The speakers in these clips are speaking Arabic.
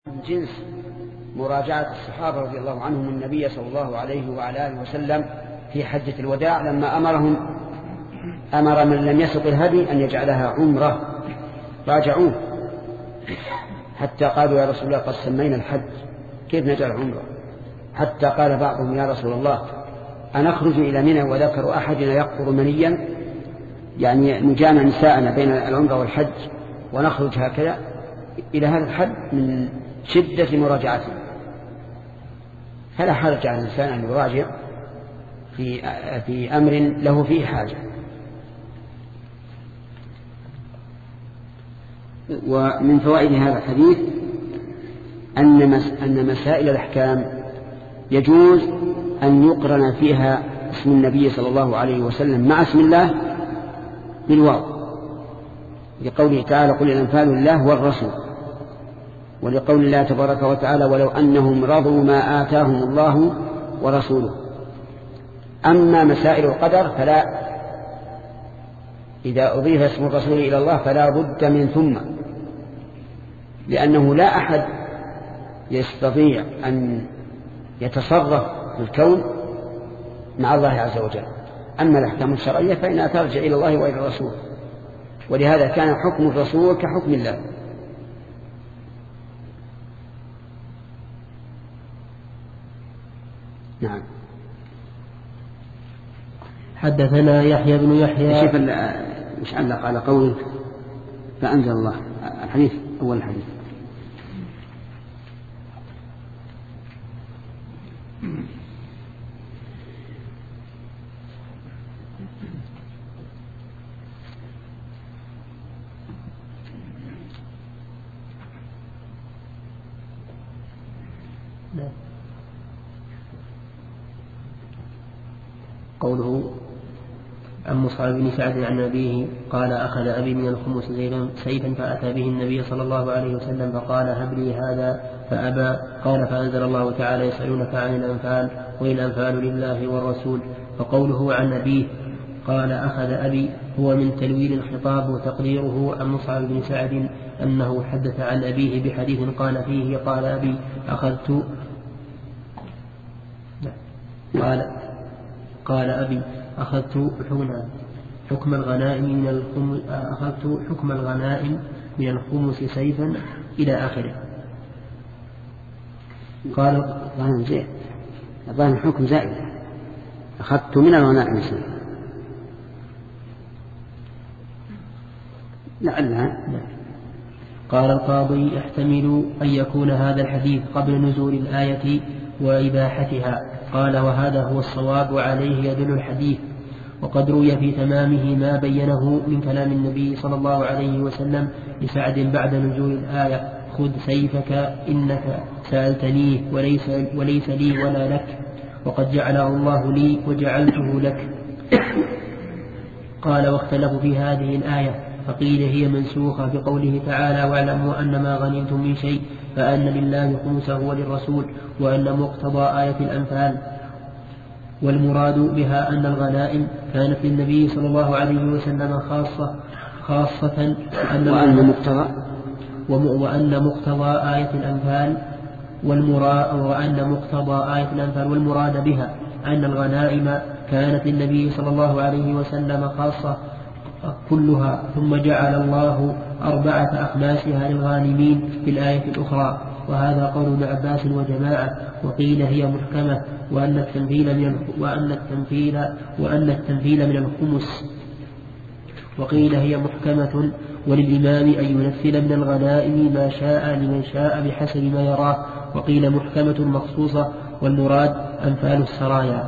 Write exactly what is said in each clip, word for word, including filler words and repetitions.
من جنس مراجعة الصحابة رضي الله عنهم النبي صلى الله عليه وعلى آله وسلم في حجة الوداع لما أمرهم أمر من لم يسق الهدي أن يجعلها عمرة، راجعوه حتى قالوا يا رسول الله قد سمينا الحج كيف نجعل عمرة؟ حتى قال بعضهم يا رسول الله أنخرج إلى منى وذكر أحدنا يقطر منيا، يعني نجامع نساءنا بين العمرة والحج ونخرج هكذا إلى هذا الحد من شدة مراجعته. فلا حرج على الإنسان أن يراجع في في أمر له فيه حاجة. ومن فوائد هذا الحديث أن أن مسائل الأحكام يجوز أن يقرن فيها اسم النبي صلى الله عليه وسلم مع اسم الله بالواو، لقوله تعالى قل الأنفال لله والرسول، ولقول الله تبارك وتعالى ولو أنهم رضوا ما آتاهم الله ورسوله. أما مسائل القدر فلا، إذا أضيف اسم الرسول إلى الله فلا بد من ثم، لأنه لا أحد يستطيع أن يتصرف في الكون مع الله عز وجل. أما الأحكام الشرعية فإنها ترجع إلى الله وإلى الرسول، ولهذا كان حكم الرسول كحكم الله. نعم. حدثنا يحيى بن يحيى. شوف مش علق على قوله فأنزل الله الحديث أول الحديث. قوله عن مصعب بن سعد عن أبيه قال أخذ أبي من الخمس سيفا فأتى به النبي صلى الله عليه وسلم فقال هب لي هذا فأبى. قال فأنزل الله تعالى يسألونك عن الأنفال قل الأنفال لله والرسول. فقوله عن أبيه قال أخذ أبي هو من تلويل الخطاب، وتقديره عن مصعب بن سعد أنه حدث عن أبيه بحديث قال فيه قال أبي أخذت قال قال أبي أخذت حكم الغنائم من الخمس أخذت حكم الغنائم من الخمس سيفا إلى آخره. قال ظاهر زين، ظاهر الحكم زائد، أخذت من الغنائم سيفا لعلها. قال القاضي يحتمل أن يكون هذا الحديث قبل نزول الآية وإباحتها. قال وهذا هو الصواب وعليه يدل الحديث. وقد روي في تمامه ما بينه من كلام النبي صلى الله عليه وسلم لسعد بعد نزول الآية خذ سيفك إنك سألتنيه وليس, وليس لي ولا لك، وقد جعله الله لي وجعلته لك. قال واختلفوا في هذه الآية فقيل هي منسوخة بقوله تعالى واعلموا أن ما غنمتم من شيء فأن لله خمسه وللرسول، وأن مقتضى آية الأنفال والمراد بها أن الغنائم كانت للنبي صلى الله عليه وسلم خاصة خاصة أن وأن مقتضى وأن مقتضى آية الأنفال والمراد وأن مقتضى آية الأنفال والمراد بها أن الغنائم كانت للنبي صلى الله عليه وسلم خاصة كلها، ثم جعل الله أربعة أخماسها للغانمين في الآية الأخرى. وهذا قول ابن عباس وجماعة. وقيل هي محكمة وأن التنفيل من وأن التنفيل وأن التنفيل من الخمس. وقيل هي محكمة وللإمام أن ينفل من الغنائم ما شاء لمن شاء بحسب ما يراه. وقيل محكمة مخصوصة والمراد أنفال السرايا.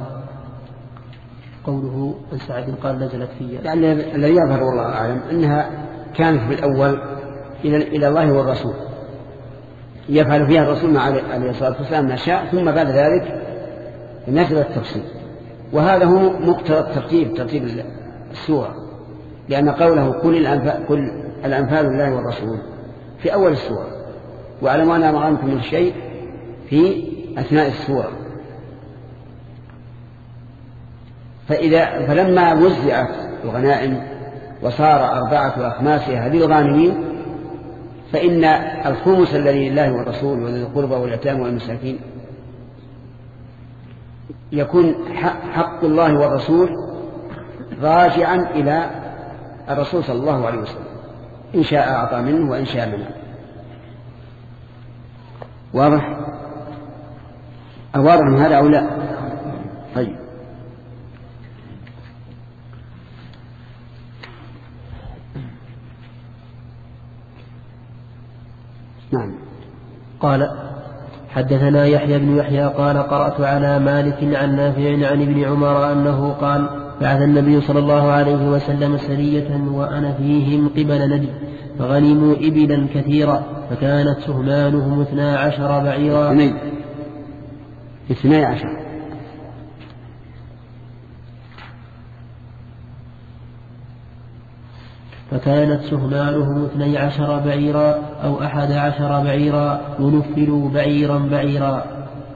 قوله عن سعد قال نزلت فيها، يعني الذي يظهر والله أعلم أنها كانت بالأول إلى إلى الله والرسول، يفعل فيها الرسول مع عليه الصلاة والسلام ما شاء، ثم بعد ذلك نزل التفصيل. وهذا هو مقتضى الترتيب، ترتيب السورة، لأن قوله كل الأنفال, كل الأنفال لله والرسول في أول السورة، واعلموا أن ما غنمتم من شيء في أثناء السورة. فإذا فلما وزعت الغنائم وصار أربعة أخماسها للغانمين فإن الخمس الذي لله والرسول وذي القربى واليتامى والمساكين يكون حق الله والرسول راجعا إلى الرسول صلى الله عليه وسلم، إن شاء أعطى منه وإن شاء منه. واضح؟ أواضح من هذا أو لا؟ طيب. نعم. قال حدثنا يحيى بن يحيى قال قرأت على مالك عن نافع عن ابن عمر أنه قال بعث النبي صلى الله عليه وسلم سرية وأنا فيهم قبل نجد فغنموا إبلا كثيرة فكانت سهمانهم اثنا عشر بعيرا اثني عشر فكانت سهمانهم اثني عشر بعيرا أو أحد عشر بعيرا ونفلوا بعيرا بعيرا.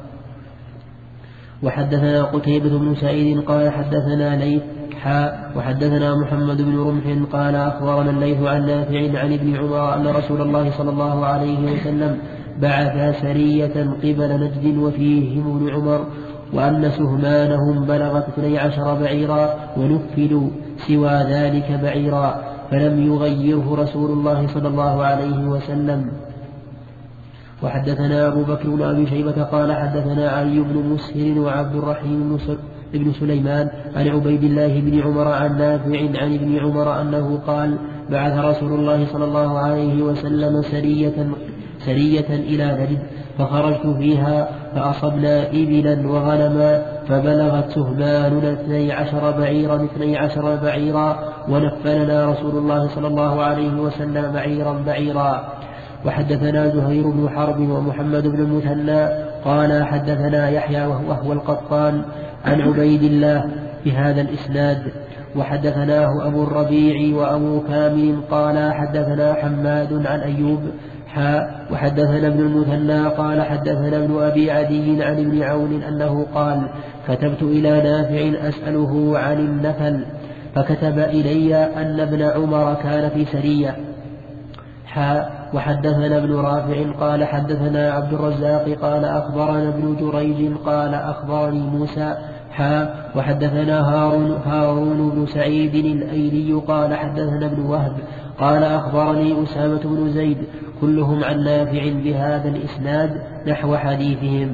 وحدثنا قتيبة بن سعيد قال حدثنا ليث حاء وحدثنا محمد بن رمح قال أخبرنا الليث عن نافع عن ابن عمر أن رسول الله صلى الله عليه وسلم بعث سرية قبل نجد وفيهم ابن عمر وأن سهمانهم بلغت اثني عشر بعيرا ونفلوا سوى ذلك بعيرا فلم يغيره رسول الله صلى الله عليه وسلم. وحدثنا أبو بكر بن أبي شيبة قال حدثنا علي بن مسهر وعبد الرحيم بن سليمان عن عبيد الله بن عمر عن نافع عن ابن عمر أنه قال بعث رسول الله صلى الله عليه وسلم سرية, سرية إلى نجد فخرجت فيها فأصبنا إبلا وغنما فبلغت سهماننا اثني عشر بعيرا اثني عشر بعيرا ونفلنا رسول الله صلى الله عليه وسلم بعيرا بعيرا. وحدثنا زهير بن حرب ومحمد بن المثنى قال حدثنا يحيى وهو القطان عن عبيد الله بهذا الإسناد. وحدثناه أبو الربيع وأبو كامل قال حدثنا حماد عن أيوب حاء وحدثنا ابن المثنى قال حدثنا ابن أبي عدي عن ابن عون أنه قال كتبت إلى نافع أسأله عن النفل فكتب إلي أن ابن عمر كان في سرية حاء وحدثنا ابن رافع قال حدثنا عبد الرزاق قال أخبرنا ابن جريج قال أخبرني موسى حاء وحدثنا هارون, هارون بن سعيد الأيلي قال حدثنا ابن وهب قال أخبرني أسامة بن زيد كلهم عن نافع بهذا الإسناد نحو حديثهم.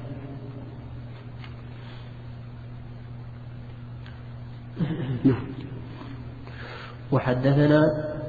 وحدثنا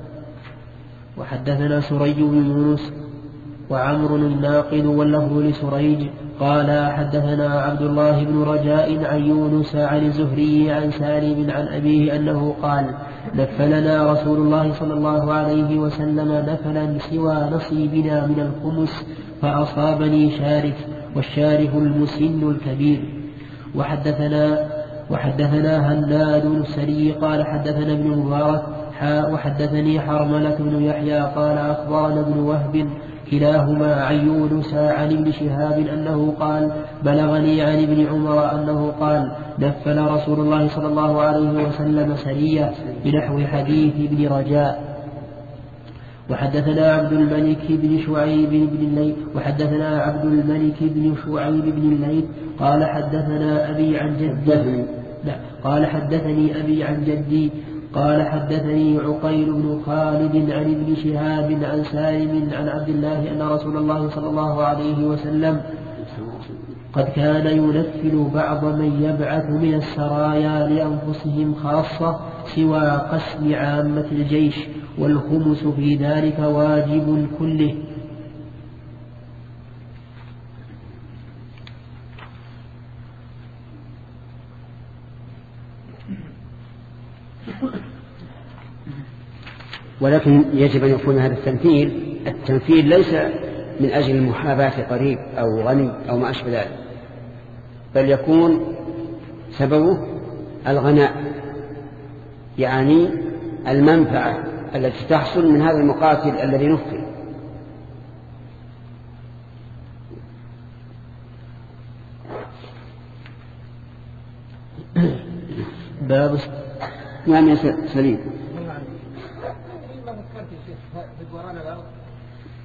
وحدثنا سريج بن يونس وعمر الناقد واللفظ لسريج قال حدثنا عبد الله بن رجاء عن يونس عن الزهري عن سالم عن أبيه أنه قال نفلنا رسول الله صلى الله عليه وسلم نفلا سوى نصيبنا من الخمس فأصابني شارف والشارف المسن الكبير. وحدثنا وحدثنا هناد السري قال حدثنا ابن مبارك حاء وحدثني حرملة بن يحيى قال أخبرنا ابن وهب كلاهما عن يونس عن ابن شهاب أنه قال بلغني عن ابن عمر أنه قال نفل رسول الله صلى الله عليه وسلم سرية بنحو حديث ابن رجاء. وحدثنا عبد الملك بن شعيب بن الليث وحدثنا عبد الملك بن شعيب بن الليث قال حدثنا أبي عن جدي قال حدثني أبي عن جدي قال حدثني عقيل بن خالد عن ابن شهاب عن سالم عن عبد الله أن رسول الله صلى الله عليه وسلم قد كان ينفل بعض من يبعث من السرايا لأنفسهم خاصة سوى قسم عامة الجيش والخمس في ذلك واجب كله. ولكن يجب أن يكون هذا التمثيل التمثيل ليس من أجل المحاباة قريب أو غني أو ما أشبه ذلك، بل يكون سببه الغناء، يعني المنفعة التي تحصل من هذا المقاتل الذي نفل. باب نعم يا سليم.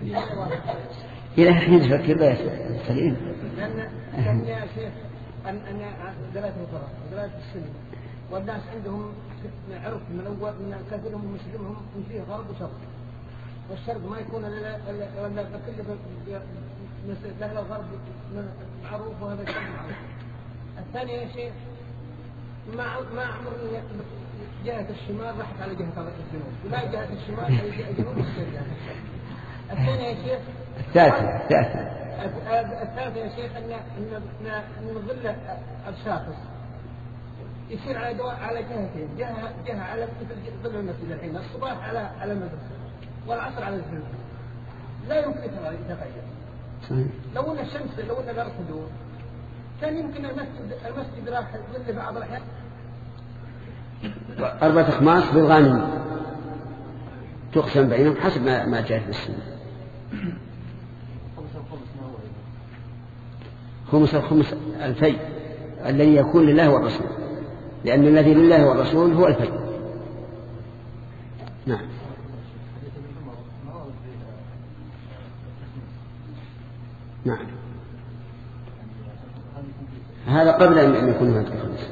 إلى حين تفكر بس سليم. لأن كان يا شيخ أن أن دلالة الفرق ودلالة السلم والناس عندهم عرف من أول من كثيرهم مسلمهم من فيه غرب وشرق، والشرق ما يكون إلا ولا كل له الغرب معروف وهذا الشيء معروف. الثاني يا شيخ ما ما عمرني جهة الشمال راحت على جهة الجنوب، ولا جهة الشمال على جهة الجنوب والشرق. الثاني يا شيخ الثالثة الثالثة الثالثة يا شيخ أن أن أن ظل الشاخص يصير على دواء على جهتين، جهة جهة على مثل ظل المسجد الحين، الصباح على على المدرسة والعصر على الجنوب، لا يمكن يتغير. لو أن الشمس لو أن الأرض تدور كان يمكن المسجد المسجد راح ظل بعض الأحيان. أربعة أخماس بالغانم تقسم بينهم حسب ما ما جاء في السنة. خمس الخمس الفي الذي يكون لله والرسول، لأن الذي لله والرسول هو الفي. نعم. نعم. هذا قبل أن يكون هناك الخمس.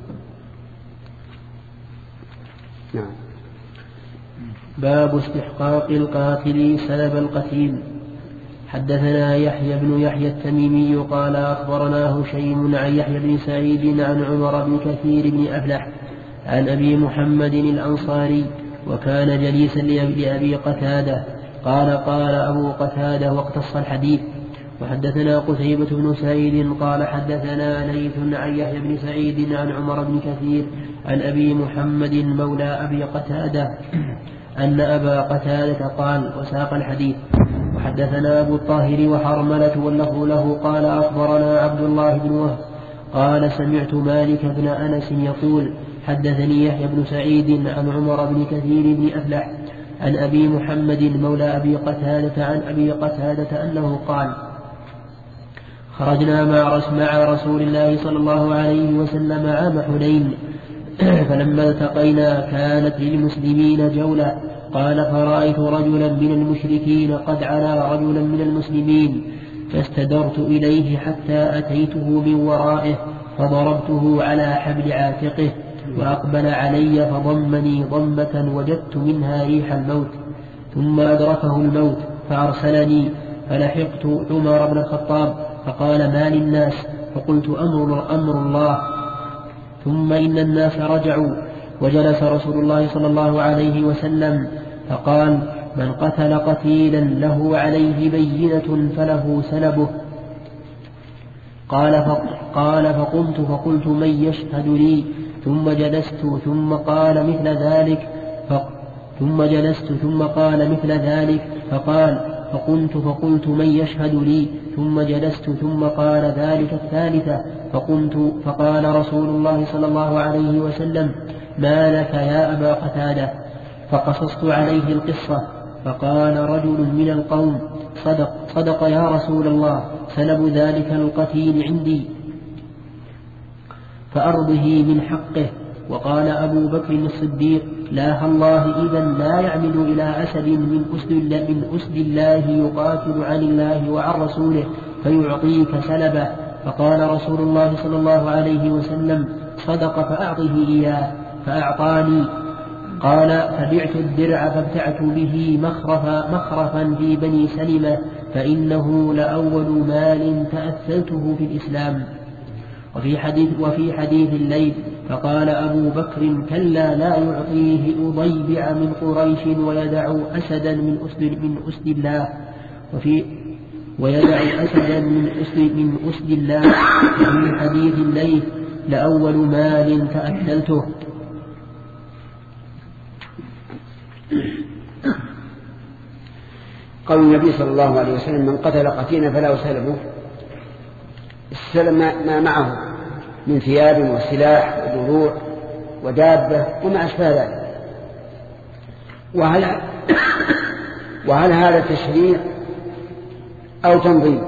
نعم. باب استحقاق القاتل سلب القتيل. حدثنا يحيى بن يحيى التميمي قال أخبرنا هشيم عن يحيى بن سعيد عن عمر بن كثير بن أفلح عن أبي محمد الأنصاري وكان جليسا لأبي قتادة قال قال أبو قتادة واقتص الحديث. وحدثنا قتيبة بن سعيد قال حدثنا ليث عن يحيى بن سعيد عن عمر بن كثير عن أبي محمد مولى أبي قتادة أن أبا قتادة قال وساق الحديث. وحدثنا أبو الطاهر وحرملة واللفظ له قال أخبرنا عبد الله بن وهب قال سمعت مالك بن أنس يقول حدثني يحيى بن سعيد عن عمر بن كثير بن أفلح عن أبي محمد مولى أبي قتادة عن أبي قتادة أنه قال خرجنا مع رسول الله صلى الله عليه وسلم عام حنين فلما التقينا كانت للمسلمين جولة قال فرأيت رجلا من المشركين قد علا رجلا من المسلمين فاستدرت إليه حتى أتيته من ورائه فضربته على حبل عاتقه وأقبل علي فضمني ضمة وجدت منها ريح الموت ثم أدركه الموت فأرسلني فلحقت عمر بن الخطاب فقال ما للناس فقلت أمر, أمر الله. ثم إن الناس رجعوا وجلس رسول الله صلى الله عليه وسلم فقال من قتل قتيلا له عليه بينة فله سلبه. قال قال فقمت فقلت من يشهد لي ثم جلست ثم قال مثل ذلك ثم جلست ثم قال مثل ذلك فقال فقمت فقلت من يشهد لي ثم جلست ثم قال ذلك الثالثة فقمت فقال رسول الله صلى الله عليه وسلم ما لك يا أبا قتادة فقصصت عليه القصة فقال رجل من القوم صدق, صدق يا رسول الله سلب ذلك القتيل عندي فأرضه من حقه. وقال أبو بكر الصديق لا الله إذا لا يعمد إلى أسد من أسد, من أسد الله يقاتل عن الله وعن رسوله فيعطيك سلبه. فقال رسول الله صلى الله عليه وسلم صدق فأعطه إياه فأعطاني. قال فبعت الدرع فابتعت به مخرفا, مخرفا في بني سلمة فإنه لأول مال تأثلته في الإسلام. وفي حديث, وفي حديث الليل فقال أبو بكر كلا لا يعطيه أضيبع من قريش ويدع أسدا من أسد, من أسد الله وفي ويدع أسدا من أسد, من أسد الله. وفي حديث الليل لأول مال تأكلته. قول النبي صلى الله عليه وسلم من قتل قتيلا فلا سلبه. السلم ما معه من ثياب وسلاح ودروع ودابة وما أشبه ذلك. وهل, وهل هذا تشريع أو تنظيم؟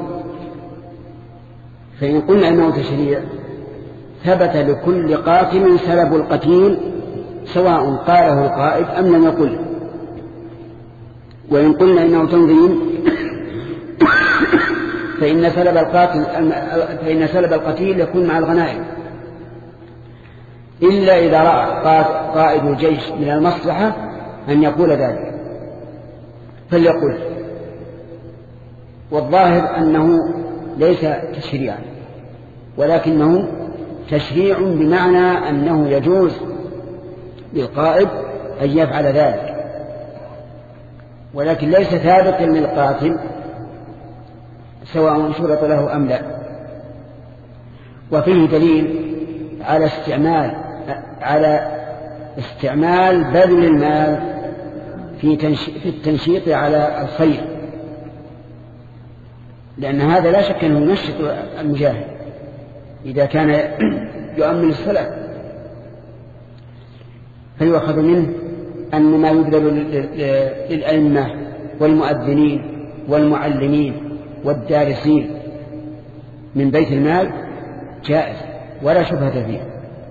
فإن قلنا أنه تشريع ثبت لكل قاتل سلب القتيل سواء قاله القائد أم لم يقل. وإن قلنا إنه تنظيم فإن سلب القاتل فإن سلب القتيل يكون مع الغنائم، إلا إذا رأى قائد الجيش من المصلحة أن يقول ذلك فليقول. والظاهر أنه ليس تشريعا، ولكنه تشريع بمعنى أنه يجوز للقائد أن يفعل ذلك، ولكن ليس ثابتا للقاتل سواء شرط له أم لا. وفيه دليل على استعمال على استعمال بذل المال في في التنشيط على الخير، لأن هذا لا شك أنه ينشط المجاهد إذا كان يؤمن الصلاة. فيؤخذ منه أن ما يبذل للأئمة والمؤذنين والمعلمين والدارسين من بيت المال جائز ولا شبهة فيه،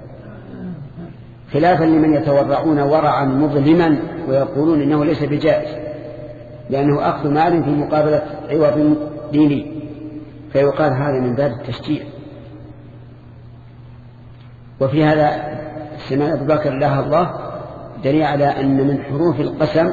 خلافا لمن يتورعون ورعا مظلما ويقولون إنه ليس بجائز لأنه أخذ مال في مقابلة عوض ديني، فيقال هذا من باب التشجيع. وفي هذا سمع أبو بكر الله الله دليل على أن من حروف القسم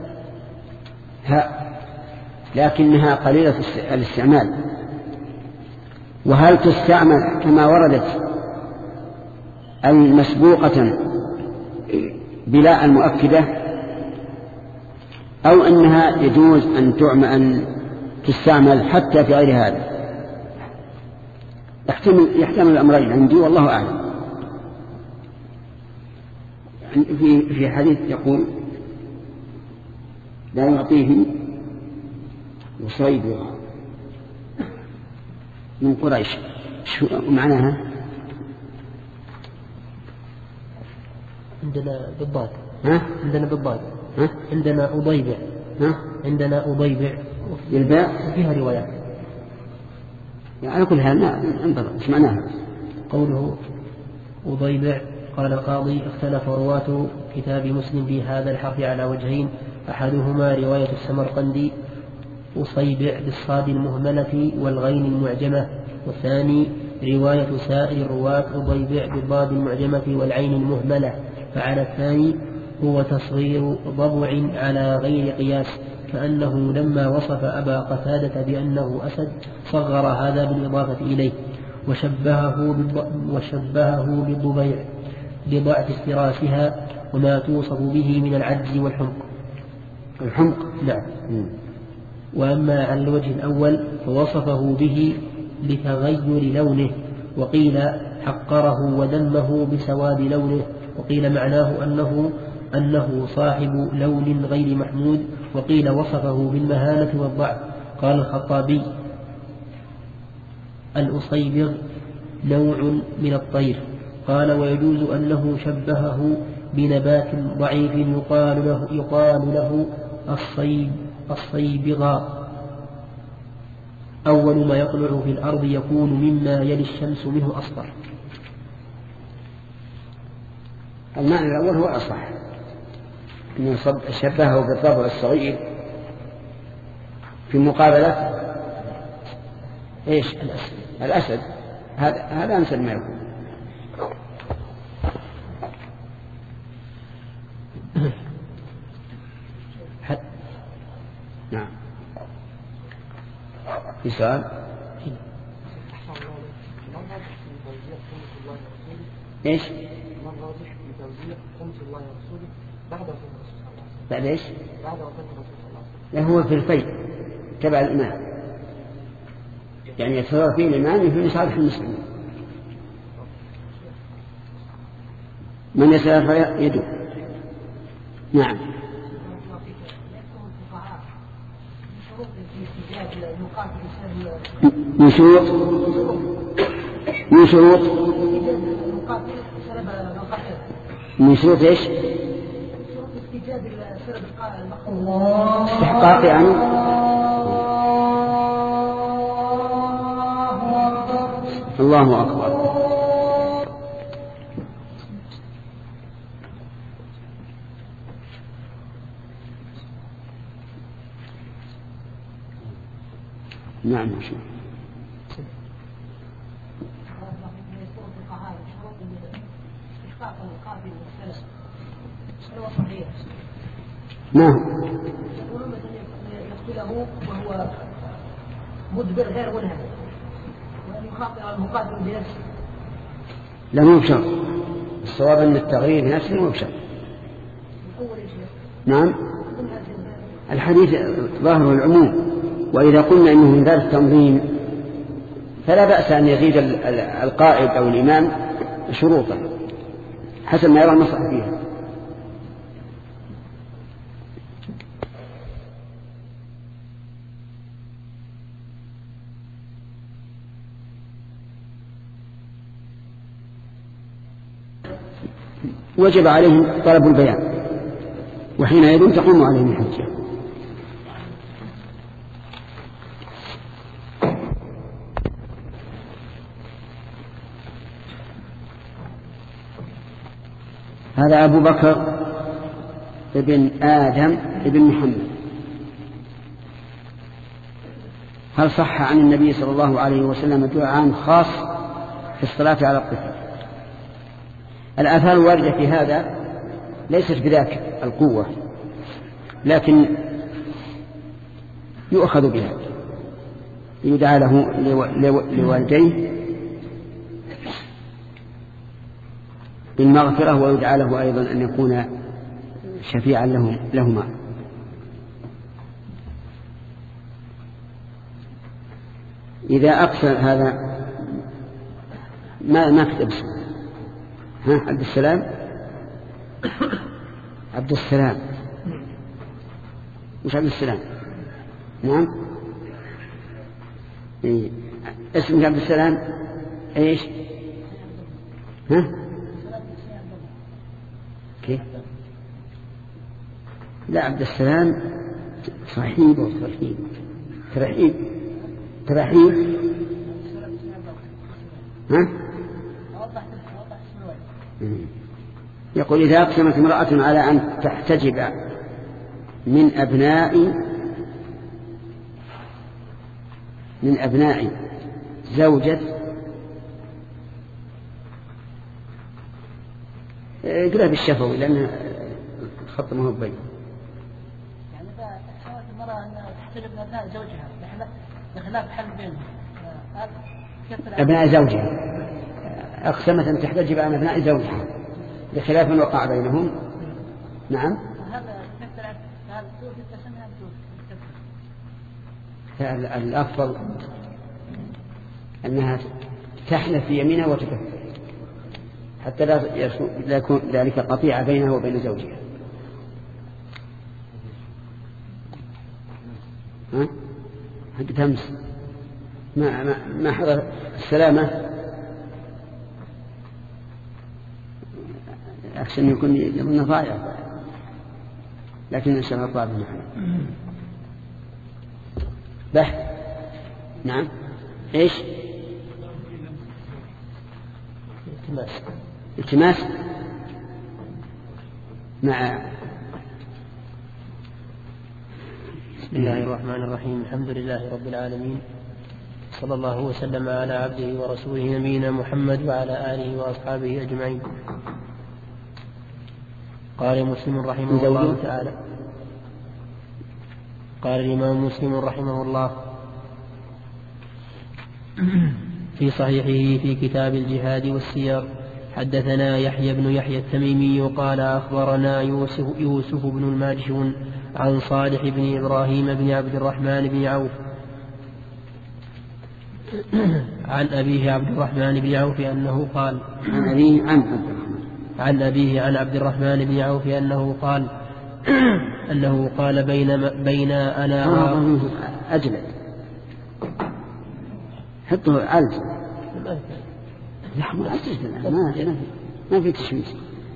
هاء، لكنها قليلة الاستعمال. وهل تستعمل كما وردت أي مسبوقة بلا المؤكدة، أو أنها يجوز أن تعمل أن تستعمل حتى في غير هذا؟ يحتمل, يحتمل الأمرين عندي والله أعلم. في في حديث يقول لا يعطيه وصيد من قريش، شو معناها؟ عندنا بالضاد. ها؟ عندنا بالضاد. ها؟ عندنا أضيبع. ها؟ عندنا أضيبع بالباء وفيها روايات. يعني على كل حال انظر ايش معناها. قوله أضيبع قال القاضي اختلف رواة كتاب مسلم بهذا الحرف على وجهين، أحدهما رواية السمرقندي أصيبع بالصاد المهملة والغين المعجمة، والثاني رواية سائر الرواة أضيبع بالضاد المعجمة والعين المهملة. فعلى الثاني هو تصغير ضبع على غير قياس، كأنه لما وصف أبا قتادة بأنه أسد صغر هذا بالإضافة إليه وشبهه وشبهه بالضبيع لضعف افتراسها وما توصف به من العجز والحمق. الحمق نعم. وأما على الوجه الأول فوصفه به لتغير لونه، وقيل حقره وذمه بسواد لونه، وقيل معناه أنه أنه صاحب لون غير محمود، وقيل وصفه بالمهانة والضعف. قال الخطابي الأصيبغ نوع من الطير. قال ويجوز أنه شبهه بنبات ضعيف يقال له, يقال له الصيب الصيبغاء، أول ما يطلع في الأرض يكون مما يلي الشمس منه أصفر. المعنى الأول هو أصح، أنه شبهه بالضبع الصغير في مقابلة إيش؟ الأسد. الأسد هذا هذا أمثل ما يكون. نعم. في سؤال؟ إيش؟ بعد إيش؟ بعد هو في الفيء تبع الإمام، يعني يتصرف فيه الإمام في مصالح المسلمين. من يسأل فيده. نعم. من شروط من شروط من شروط ايش؟ استحقاق يعني. الله أكبر. نعم. إسقاط القاضي والثلث هو صحيح؟ نعم. يقولون يقتله وهو مدبر غير منهك وأن يخاطر المقاتل بنفسه. لا مو بشرط، الصواب أن التغيير بنفسه مو بشرط. نعم. الحديث ظاهر العموم، وإذا قلنا إنه من ذلك التنظيم فلا بأس أن يزيد القائد أو الإمام شروطا حسب ما يرى المصلحة فيها. وجب عليهم طلب البيان، وحينئذ تقوم عليهم الحجة. هذا أبو بكر ابن آدم ابن محمد. هل صح عن النبي صلى الله عليه وسلم دعاء خاص في الصلاة على الطفل؟ الآثار الواردة في هذا ليست بذاك القوة، لكن يؤخذ بها، يدعى له لوالديه بالمغفرة، ويدعى له أيضا أن يكون شفيعا لهم لهما. إذا أقصى هذا ما ما كتب اسمه. ها عبد السلام عبد السلام مش عبد السلام. نعم. إيه. اسمك عبد السلام ايش؟ ها كيف؟ لا عبد السلام صحيب وصحيب ترحيب ترحيب. ها يقول إذا أقسمت امرأة على أن تحتجب من أبناء من أبناء زوجة، اقرأ بالشفوي لأن الخط ما هو بين. يعني إذا أقسمت المرأة أن تحتجب من أبناء زوجها بخلاف حل بينهم أبناء زوجها، أقسمت أن تحتجب عن أبناء زوجها بخلاف من وقع بينهم. نعم. الأفضل أنها تحلف في يمينها وتكفر حتى لا يكون ذلك قطيعة بينها وبين زوجها. ها حق تمس ما ما ما حضر السلامة أحسن يكون يظن ضائع، لكن إن شاء الله طالب محمد بحث. نعم. إيش؟ التماس. التماس مع. بسم الله الرحمن الرحيم. الحمد لله رب العالمين، صلى الله وسلم على عبده ورسوله نبينا محمد وعلى آله وأصحابه أجمعين. قال مسلم رحمه الله تعالى قال الإمام مسلم رحمه الله في صحيحه في كتاب الجهاد والسير: حدثنا يحيى بن يحيى التميمي قال أخبرنا يوسف, يوسف بن الماجشون عن صالح بن إبراهيم بن عبد الرحمن بن عوف عن أبيه عبد الرحمن بن عوف أنه قال عن أبيه عن عبد الرحمن عن أبيه عن عبد الرحمن بن عوف أنه قال أنه قال بين بين أنا أجلد حطه عالج نحن أجلد ما ما في تشميس.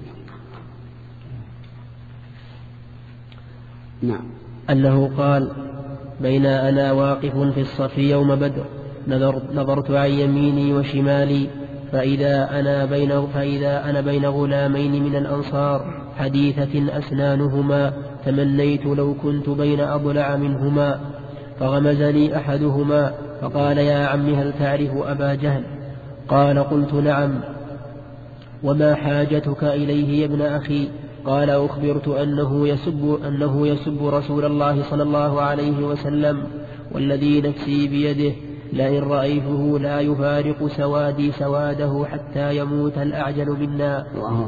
نعم. أنه قال بين أنا واقف في الصف يوم بدر نظرت عن يميني وشمالي فإذا أنا بين فإذا أنا بين غلامين من الأنصار حديثة أسنانهما تمنيت لو كنت بين أضلع منهما، فغمزني أحدهما فقال: يا عم هل تعرف أبا جهل؟ قال: قلت: نعم. وما حاجتك إليه يا ابن أخي؟ قال أخبرت أنه يسب, أنه يسب رسول الله صلى الله عليه وسلم، والذي نفسي بيده لئن رأيته لا يفارق سوادي سواده حتى يموت الأعجل منا.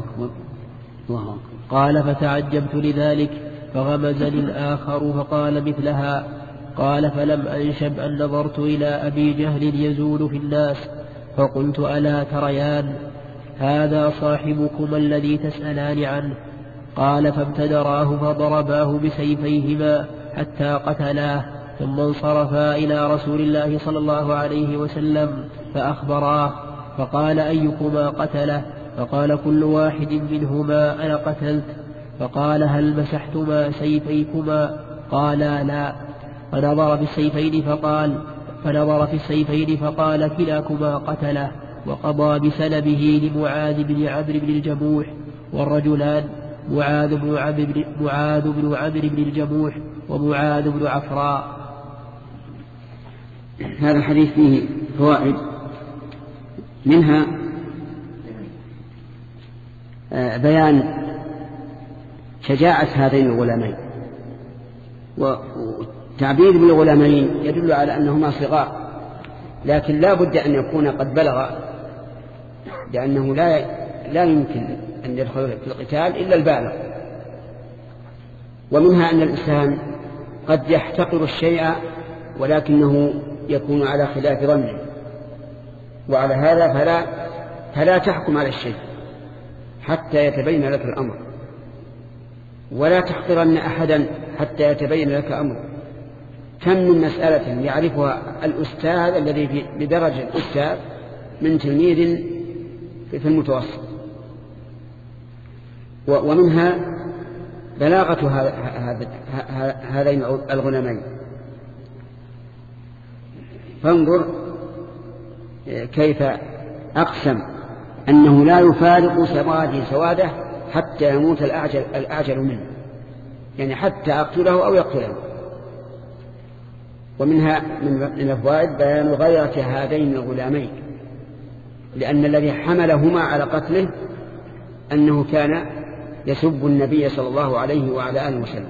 قال فسعجبت لذلك، فغمزني الآخر فقال مثلها. قال فلم أنشب أن نظرت إلى أبي جهل يزول في الناس، فقلت ألا تريان هذا صاحبكما الذي تسألان عنه؟ قال فابتدراه فضرباه بسيفيهما حتى قتلاه، ثم انصرفا إلى رسول الله صلى الله عليه وسلم فأخبراه، فقال أيكما قتله؟ فقال كل واحد منهما أنا قتلت. فقال هل مسحتما سيفيكما؟ قالا لا. فنظر في السيفين فقال فنظر في السيفين فقال كلاكما قتله، وقضى بسلبه لمعاذ بن عمرو بن الجموح، والرجلان معاذ بن عمرو معاذ بن عمرو بن الجموح ومعاذ بن عفراء. هذا الحديث فيه فوائد، منها بيان شجاعة هذين الغلامين، والتعبير بالغلامين يدل على أنهما صغار، لكن لا بد أن يكون قد بلغ، لأنه لا لا يمكن أن يدخل في القتال إلا البالغ. ومنها أن الإنسان قد يحتقر الشيء ولكنه يكون على خلاف ظنه، وعلى هذا فلا, فلا تحكم على الشيء حتى يتبين لك الأمر، ولا تحقرن أحدا حتى يتبين لك أمر. كم من مسألة يعرفها الأستاذ الذي بدرجة الأستاذ من تلميذ في المتوسط. ومنها بلاغة هذين الغلامين. فانظر كيف أقسم أنه لا يفارق سوادي سواده حتى يموت الأعجل, الأعجل منه، يعني حتى أقتله أو يقتله. ومنها من الفوائد بيان غيرة هذين الغلامين، لأن الذي حملهما على قتله أنه كان يسب النبي صلى الله عليه وعلى آله وسلم.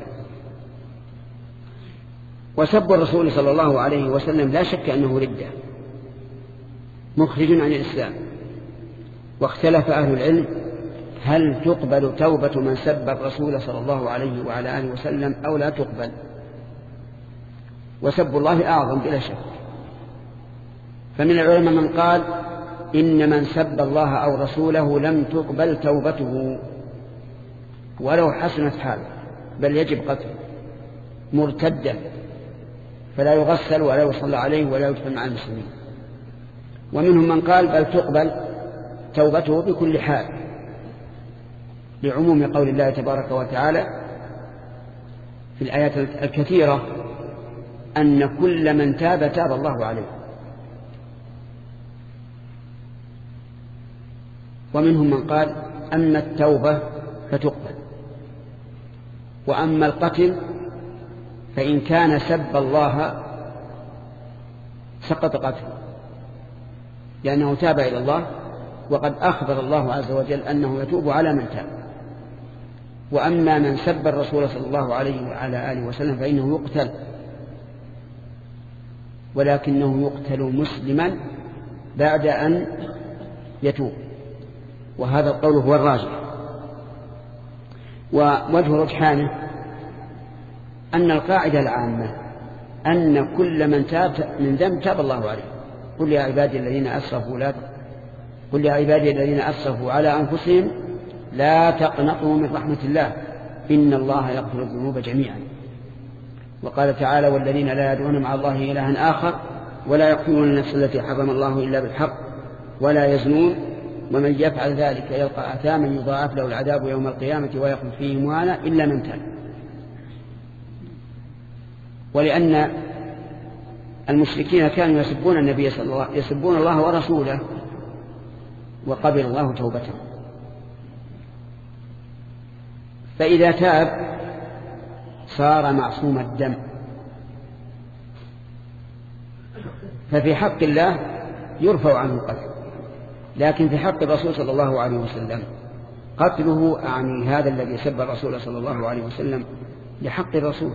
وسب الرسول صلى الله عليه وسلم لا شك أنه ردة مخرج عن الإسلام. واختلف أهل العلم هل تقبل توبة من سب الرسول صلى الله عليه وعلى آله وسلم أو لا تقبل. وسب الله أعظم بلا شك. فمن العلماء من قال إن من سب الله أو رسوله لم تقبل توبته ولو حسنت حاله، بل يجب قتله مرتدا، فلا يغسل ولا يصلى عليه ولا يدفن مع المسلمين. ومنهم من قال بل تقبل توبته بكل حال، لعموم قول الله تبارك وتعالى في الآيات الكثيرة أن كل من تاب تاب الله عليه. ومنهم من قال أما التوبة فتقبل، وأما القتل فإن كان سب الله سقط قتله، لأنه تاب إلى الله، وقد أخبر الله عز وجل أنه يتوب على من تاب. وأما من سب الرسول صلى الله عليه وعلى آله وسلم فإنه يقتل، ولكنه يقتل مسلما بعد أن يتوب، وهذا القول هو الراجح. ووجه رجحانه أن القاعدة العامة أن كل من تاب من ذنب تاب الله عليه. قل يا عبادي الذين أسرفوا لا قل يا عبادي الذين أسرفوا على أنفسهم لا تقنطوا من رحمة الله إن الله يغفر الذنوب جميعا. وقال تعالى والذين لا يدعون مع الله إلها آخر ولا يقتلون النفس التي حرم الله إلا بالحق ولا يزنون ومن يفعل ذلك يلقى أثاما يضاعف له العذاب يوم القيامة ويخلد فيه مهانا إلا من تاب. ولأن المشركين كانوا يسبون النبي صلى الله عليه وسلم، يسبون الله ورسوله، وقبل الله توبته. فإذا تاب صار معصوم الدم، ففي حق الله يرفع عنه القتل، لكن في حق الرسول صلى الله عليه وسلم قتله أعني هذا الذي سب الرسول صلى الله عليه وسلم لحق الرسول،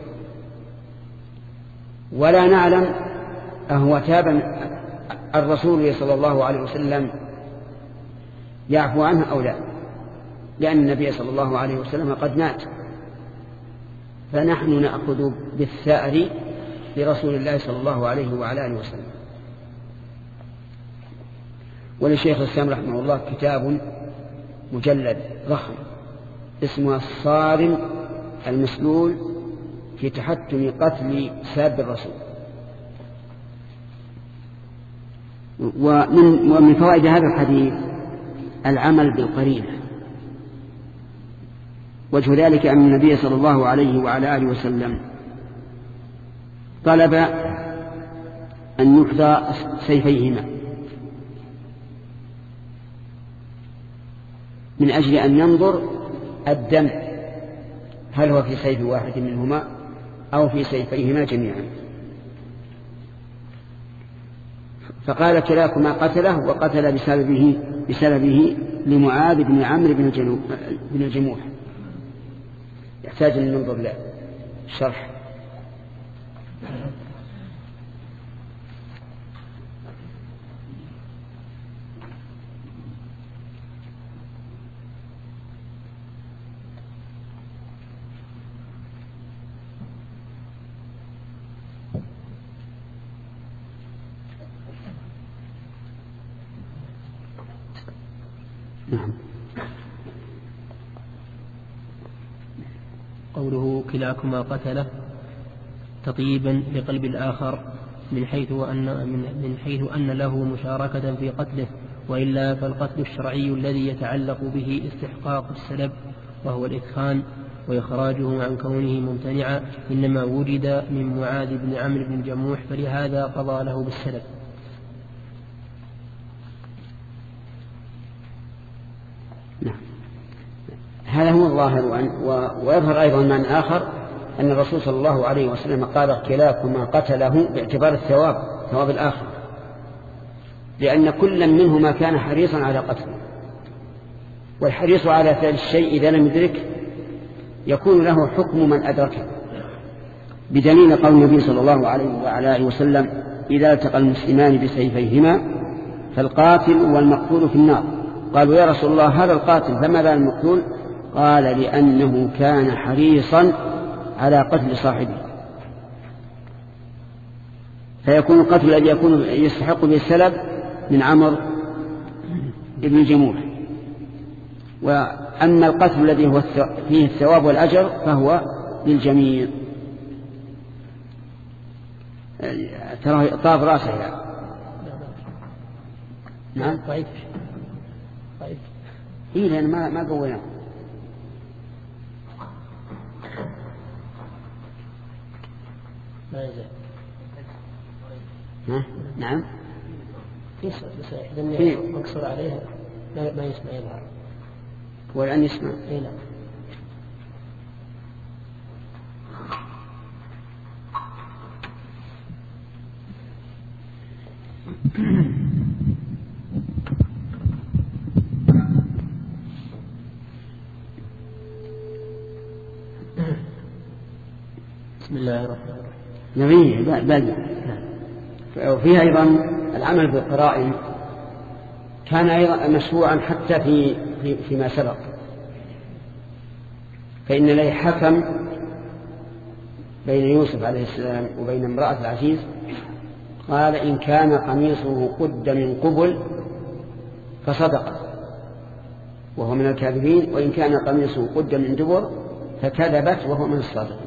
ولا نعلم أهو تاب الرسول صلى الله عليه وسلم يعفو عنه أو لا، لأن النبي صلى الله عليه وسلم قد مات، فنحن نأخذ بالثأر لرسول الله صلى الله عليه وعلى آله وسلم. ولشيخ الإسلام رحمه الله كتاب مجلد ضخم اسمه الصارم المسلول في تحتم قتل ساب الرسول. ومن, ومن فوائد هذا الحديث العمل بالقرينة. وجه ذلك أن النبي صلى الله عليه وعلى آله وسلم طلب أن يحذى سيفيهما من أجل أن ينظر الدم هل هو في سيف واحد منهما أو في سيفيهما جميعا. فقال كلاكما قتله وقتل بسببه, بسببه لمعاذ بن عمرو بن الجموح. يحتاج أن ننظر له الشرح. نعم. قوله كلاكما قتله تطيبا لقلب الآخر من حيث أن من حيث أن له مشاركة في قتله، وإلا فالقتل الشرعي الذي يتعلق به استحقاق السلب وهو الإثخان وإخراجه عن كونه ممتنعا إنما وجد من معاذ بن عمرو بن الجموح، فلهذا قضى له بالسلب. نعم. هذا هو الظاهر. ويظهر أيضا معنى آخر أن الرسول صلى الله عليه وسلم قال كلاكما قتله باعتبار الثواب، ثواب الآخر، لأن كل منهما كان حريصا على قتله، والحريص على فعل الشيء إذا لم يدرك يكون له حكم من أدركه، بدليل قول النبي صلى الله عليه وعلى آله وسلم إذا التقى المسلمان بسيفيهما فالقاتل والمقتول في النار. قالوا يا رسول الله هذا القاتل فما بال المقتول؟ قال لأنه كان حريصا على قتل صاحبه. فيكون القتل الذي يكون يستحق به السلب من عمرو بن الجموح، وأما القتل الذي هو فيه الثواب والأجر فهو للجميع. ترى طاف راسه يعني. نعم طيب طيب إيه لأن ما ما قويناه. ما يزال. ها؟ نعم. يسمع يسمع إذا مقصور عليها ما يسمع يظهر. والآن يسمع. إيه لا. بسم الله الرحمن الرحيم. نبيه بل وفيها أيضا العمل بالقرائن كان أيضا مشروعا حتى في في فيما سبق. فإن لي حكم بين يوسف عليه السلام وبين امرأة العزيز، قال إن كان قميصه قد من قبل فصدق وهو من الكاذبين، وإن كان قميصه قد من دبر فكذبت وهو من الصادقين.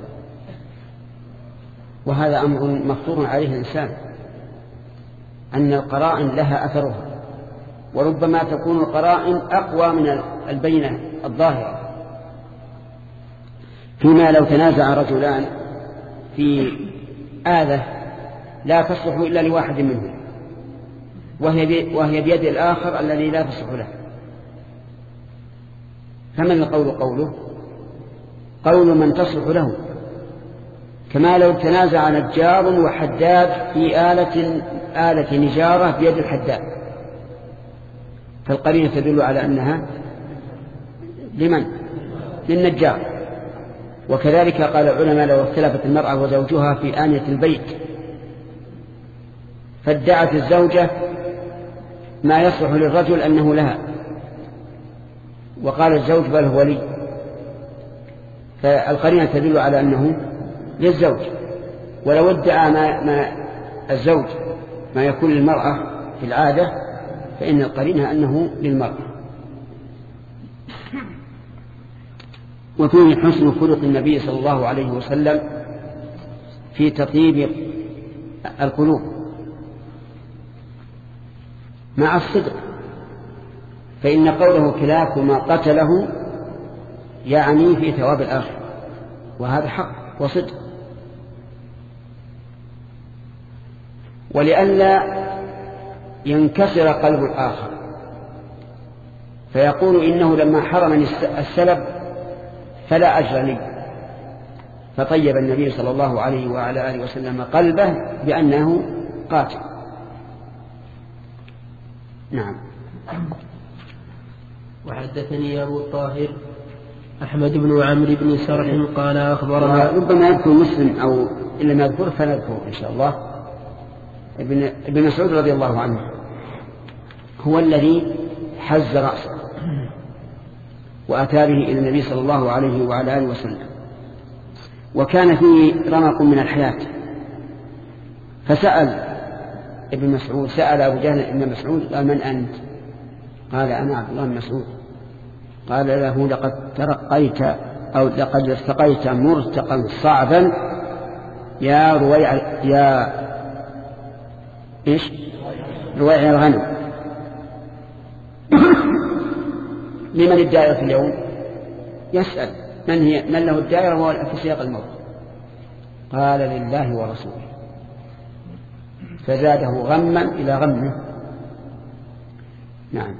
وهذا أمر مفطور عليه الإنسان، أن القرائن لها أثرها، وربما تكون القرائن أقوى من البينة الظاهرة. فيما لو تنازع رجلان في آلة لا تصلح إلا لواحد منهم وهي وهي بيد الآخر الذي لا تصلح له، فمن القول قوله؟ قول من تصلح له. كما لو تنازع نجار وحداد في آلة آلة نجارة بيد الحداد، فالقرينة تدل على أنها لمن؟ للنجار. وكذلك قال العلماء لو اختلفت المرأة وزوجها في آنية البيت فادعت الزوجة ما يصلح للرجل أنه لها وقال الزوج بل هو لي، فالقرينة تدل على أنه للزوج. ولو ادعى ما, ما الزوج ما يكون للمرأة في العادة فإن القرينة أنه للمرأة. وفيه حسن خلق النبي صلى الله عليه وسلم في تطيب القلوب مع الصدق، فإن قوله كلاكما قتله يعني في ثواب الآخر، وهذا حق وصدق. ولئلا ينكسر قلب الآخر فيقول إنه لما حرمني السلب فلا أجر لي، فطيب النبي صلى الله عليه وعلى آله وسلم قلبه بأنه قاتل. نعم. وحدثني أبو الطاهر أحمد بن عمرو بن سرح قال أخبرنا، ربما يذكر مسلم أو إلا ما يذكر فنذكر إن شاء الله. ابن, ابن مسعود رضي الله عنه هو الذي حز رأسه وأتى به إلى النبي صلى الله عليه وعلى آله وسلم، وكان فيه رمق من الحياة، فسأل ابن مسعود سأل أبو جهل ابن مسعود قال من أنت؟ قال أنا عبد الله بن مسعود. قال له لقد ترقيت أو لقد ارتقيت مرتقا صعبا يا رويع يا إيش رويع الغنم. لمن الدائرة اليوم؟ يسأل من هي من له الدائرة وهو في سياق الموت. قال لله ورسوله، فزاده غما إلى غمه. نعم.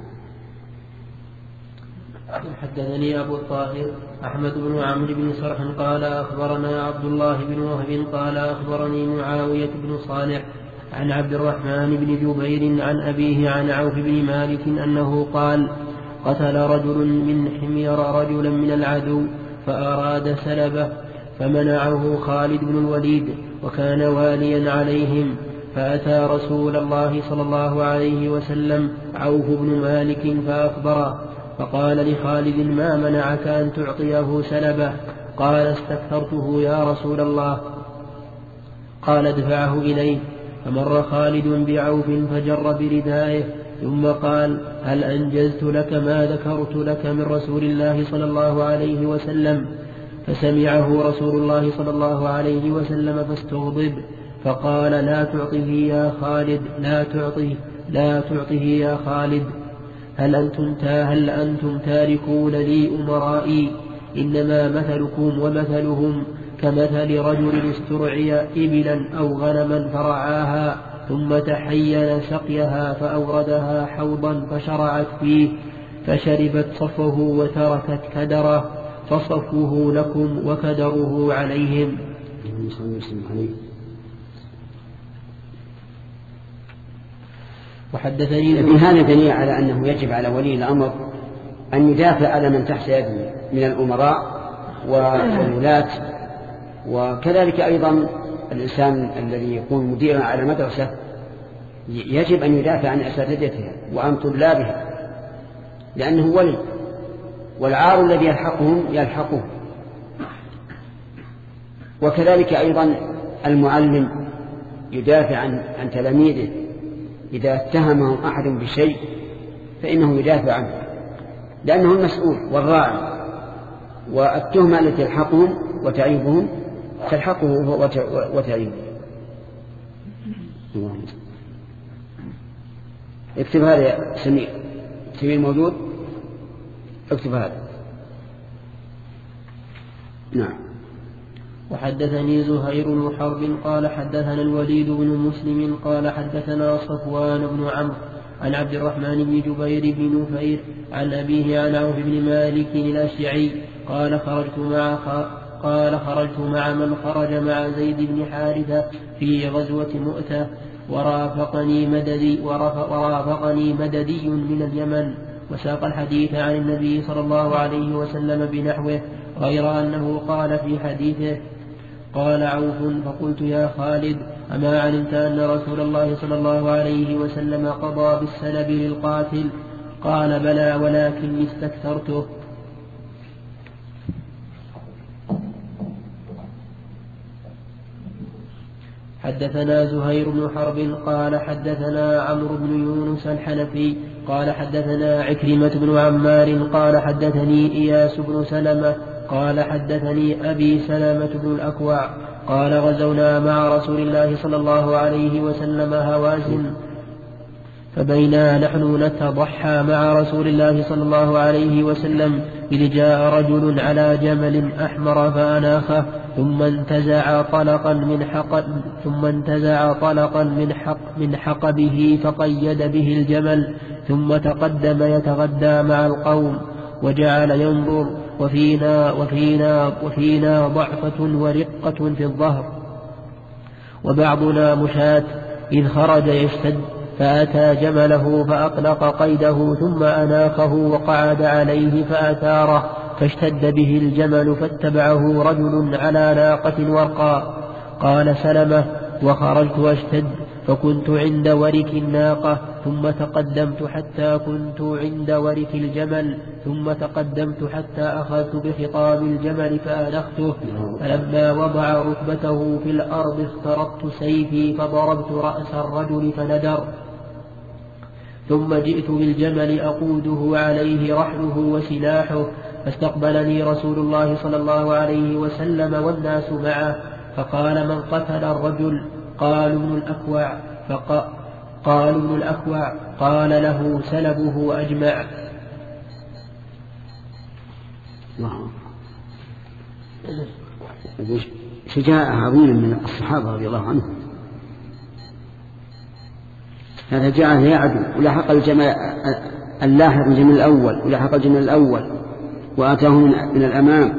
حدثني أبو الطاهر أحمد بن عمرو بن سرح قال أخبرنا عبد الله بن وهب قال أخبرني معاوية بن صالح عن عبد الرحمن بن جبير عن أبيه عن عوف بن مالك أنه قال قتل رجل من حمير رجلا من العدو فأراد سلبه فمنعه خالد بن الوليد وكان واليا عليهم، فأتى رسول الله صلى الله عليه وسلم عوف بن مالك فأخبره، فقال لخالد ما منعك أن تعطيه سلبه؟ قال استكثرته يا رسول الله. قال ادفعه إليه. فمر خالد بعوف فجر بردائه ثم قال هل أنجزت لك ما ذكرت لك من رسول الله صلى الله عليه وسلم؟ فسمعه رسول الله صلى الله عليه وسلم فاستغضب فقال لا تعطه يا خالد لا تعطه لا تعطه يا خالد هل أنتم, هل أنتم تاركون لي أمرائي؟ إنما مثلكم ومثلهم كمثل رجل استرعي إبلا أو غنما فرعاها ثم تحين سقيها فأوردها حوضا فشرعت فيه فشربت صفه وتركت كدره فصفه لكم وكدره عليهم. وحدثني في هذا دليل على أنه يجب على ولي الأمر أن يدافع على من تحت يده من الأمراء والولاة، وكذلك أيضا الإنسان الذي يكون مديرا على مدرسة يجب أن يدافع عن أساتذتها وعن طلابها لأنه ولي، والعار الذي يلحقهم يلحقه. وكذلك أيضا المعلم يدافع عن, عن تلاميذه إذا اتهمهم أحد بشيء فإنه يدافع عنه لأنه المسؤول والراعي، والتهمة التي تلحقهم وتعيبهم تلحقه وتعيبه. اكتب هذا يا سمير، سمير موجود؟ اكتب هذا. نعم. وحدثني زهير بن حرب قال حدثنا الوليد بن مسلم قال حدثنا صفوان بن عمرو عن عبد الرحمن بن جبير بن نفير عن أبيه عن عوف بن مالك الأشعري قال خرجت مع قال خرجت مع من خرج مع زيد بن حارثة في غزوة مؤتة ورافقني مددي, ورافقني مددي من اليمن، وساق الحديث عن النبي صلى الله عليه وسلم بنحوه، غير أنه قال في حديثه: قال عوف: فقلت يا خالد: أما علمت أن رسول الله صلى الله عليه وسلم قضى بالسلب للقاتل؟ قال: بلى، ولكن استكثرته. حدثنا زهير بن حرب قال حدثنا عمرو بن يونس الحنفي قال حدثنا عكرمة بن عمار قال حدثني إياس بن سلمة قال حدثني أبي سلمة بن الأكوع قال: غزونا مع رسول الله صلى الله عليه وسلم هوازن، فبينا نحن نتضحى مع رسول الله صلى الله عليه وسلم إذ جاء رجل على جمل أحمر فأناخه، ثم انتزع طلقا من حق ثم انتزع طلقا من حق من حقبه فقيد به الجمل، ثم تقدم يتغدى مع القوم، وجعل ينظر، وفينا وفينا وفينا ضعفة ورقة في الظهر، وبعضنا مشاة، إذ خرج يشتد، فأتى جمله فأطلق قيده، ثم أناخه وقعد عليه فأثاره، فاشتد به الجمل، فاتبعه رجل على ناقة ورقاء. قال سلمة: وخرجت أشتد، فكنت عند ورك الناقة، ثم تقدمت حتى كنت عند ورك الجمل، ثم تقدمت حتى أخذت بخطام الجمل فأنخته، فلما وضع ركبته في الأرض اخترقت سيفي فضربت رأس الرجل فندر، ثم جئت بالجمل أقوده عليه رحله وسلاحه، فاستقبلني رسول الله صلى الله عليه وسلم والناس معه، فقال: من قتل الرجل؟ قالوا: ابن الأكوع. فق... قالوا ابن الأكوع. قال: له سلبه أجمع. شجاعة عظيمة من الصحابة رضي الله عنهم. هذا جعل يعدو ولحق الجمل اللاحق الجمل الأول ولحق الجمل الأول وأتاه من الأمام.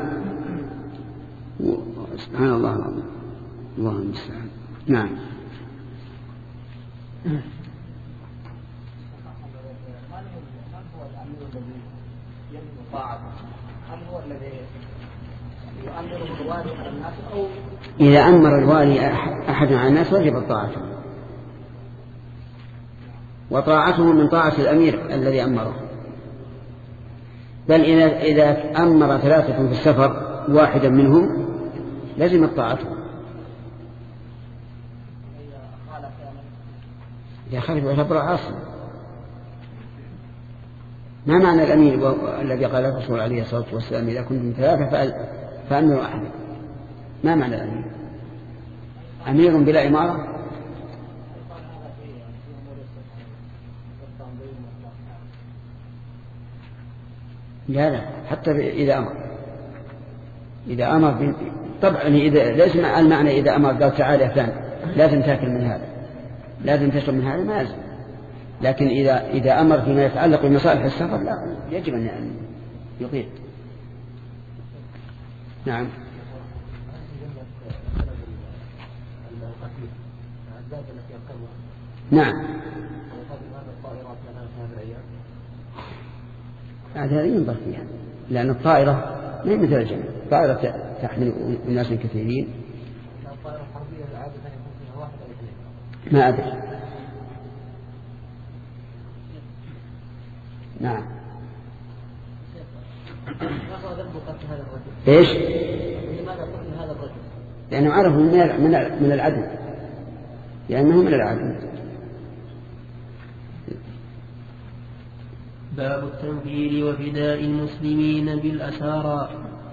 سبحان الله العظيم. الله المستعان. نعم. إذا أمر الوالي أحد على الناس وجب طاعته، وطاعته من طاعة الأمير الذي أمره. بل إذا إذا أمر ثلاثة في السفر واحدا منهم لازم طاعته. إذا خالف يعتبر عاصم. ما معنى الأمير الذي قال الرسول عليه الصلاة والسلام: إذا كنتم ثلاثة فأمروا أحدا؟ ما معنى الأمير؟ أمير بلا إمارة؟ لا لا، حتى إذا أمر إذا أمر طبعا إذا ليس المعنى إذا أمر قال: تعال يا فلان لازم تأكل من هذا، لازم تشرب من هذا، ما لازم. لكن إذا إذا أمر فيما يتعلق بمصالح السفر لا، يجب أن يطيع. نعم. نعم. هذا ينظر فيها، لأن الطائرة ما هي مثل الجمل. الطائرة تحمل الناس كثيرين. ما أدري. نعم. إيش؟ لماذا قتل هذا الرجل؟ لأنه عرفوا من من العدل، لأنه من العدل. باب التنفير وفداء المسلمين بالأسارى.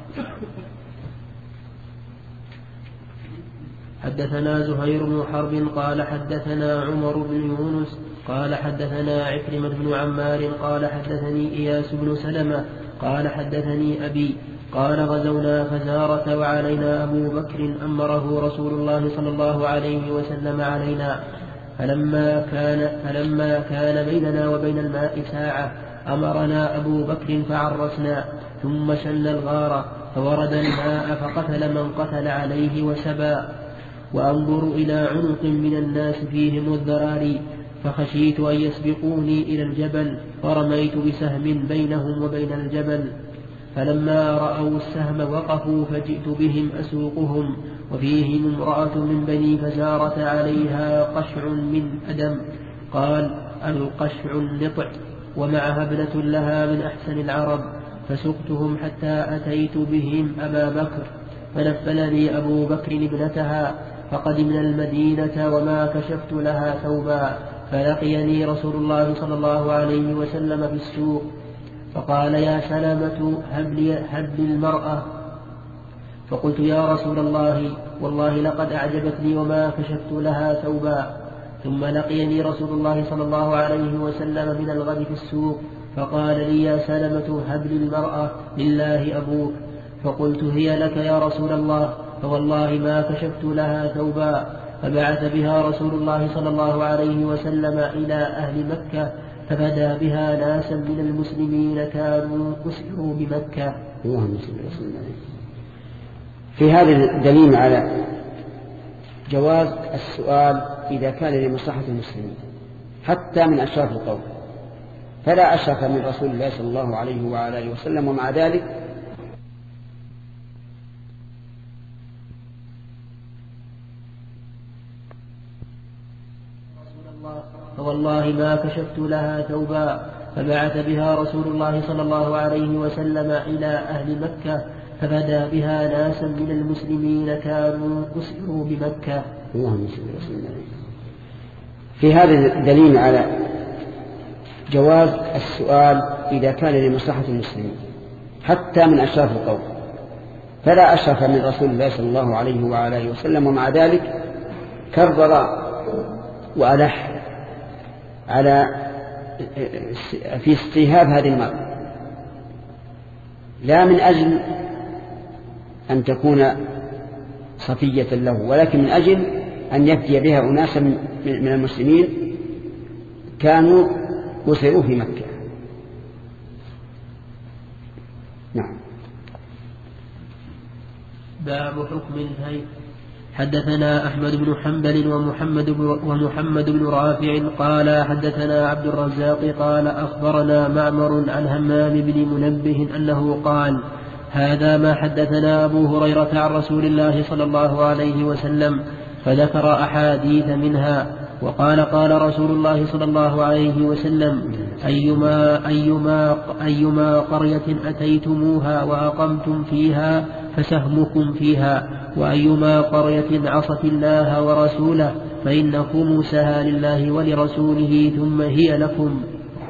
حدثنا زهير بن حرب قال حدثنا عمر بن يونس قال حدثنا عكرمة بن عمار قال حدثني إياس بن سلمة قال حدثني أبي قال: غزونا فزارة وعلينا أبو بكر أمره رسول الله صلى الله عليه وسلم علينا، فلما كان, فلما كان بيننا وبين الماء ساعة أمرنا أبو بكر فعرسنا، ثم شل الغار فورد الماء فقتل من قتل عليه وسبى. وأنظر إلى عنق من الناس فيهم الذراري، فخشيت أن يسبقوني إلى الجبل، فرميت بسهم بينهم وبين الجبل. فلما رأوا السهم وقفوا، فجئت بهم أسوقهم، وفيهم امرأة من بني فزارة عليها قشع من أدم، قال القشع النطع، ومعها ابنة لها من أحسن العرب، فسقتهم حتى أتيت بهم أبا بكر، فنفلني أبو بكر ابنتها، فقدمنا المدينة وما كشفت لها ثوبا، فلقيني رسول الله صلى الله عليه وسلم في السوق، فقال يا سلمة هب لي, هب لي المرأة. فقلت يا رسول الله والله لقد أعجبتني وما كشفت لها ثوبا. ثم لقيني رسول الله صلى الله عليه وسلم من الغد في السوق، فقال لي يا سلمة هب لي المرأة لله أبوك. فقلت هي لك يا رسول الله، فوالله ما كشفت لها ثوبا. فبعث بها رسول الله صلى الله عليه وسلم إلى أهل مكة، ففدى بها ناسا من المسلمين كانوا أسروا بمكة. اللهم صل وسلم عليه. في هذا الدليل على جواز السؤال إذا كان لمصلحة المسلمين حتى من أشراف القوم، فلا أشرف من رسول الله صلى الله عليه وعلى آله وسلم، ومع ذلك فوالله ما كشفت لها ثوبا. فبعث بها رسول الله صلى الله عليه وسلم إلى أهل مكة، ففدى بها ناسا من المسلمين كانوا أسروا بمكة. اللهم صل وسلم عليه. في هذا الدليل على جواز السؤال إذا كان لمصلحة المسلمين حتى من أشراف القوم، فلا أشرف من رسول الله صلى الله عليه وعلى آله وسلم، ومع ذلك كرر وألح على في استيهاب هذه المرأة، لا من أجل أن تكون صفية له، ولكن من أجل أن يفتي بها أناسا من المسلمين كانوا أسروا في مكة. نعم. باب حكم الهيئ. حدثنا أحمد بن حنبل ومحمد بن, ومحمد بن رافع قال حدثنا عبد الرزاق قال أخبرنا معمر عن همام بن منبه أنه قال هذا ما حدثنا أبو هريرة عن رسول الله صلى الله عليه وسلم، فذكر أحاديث منها، وقال قال رسول الله صلى الله عليه وسلم أيما, أيما, أيما قرية أتيتموها وأقمتم فيها فسهمكم فيها، وأيما قرية عصت الله ورسوله فإن خمسها لله ولرسوله ثم هي لكم.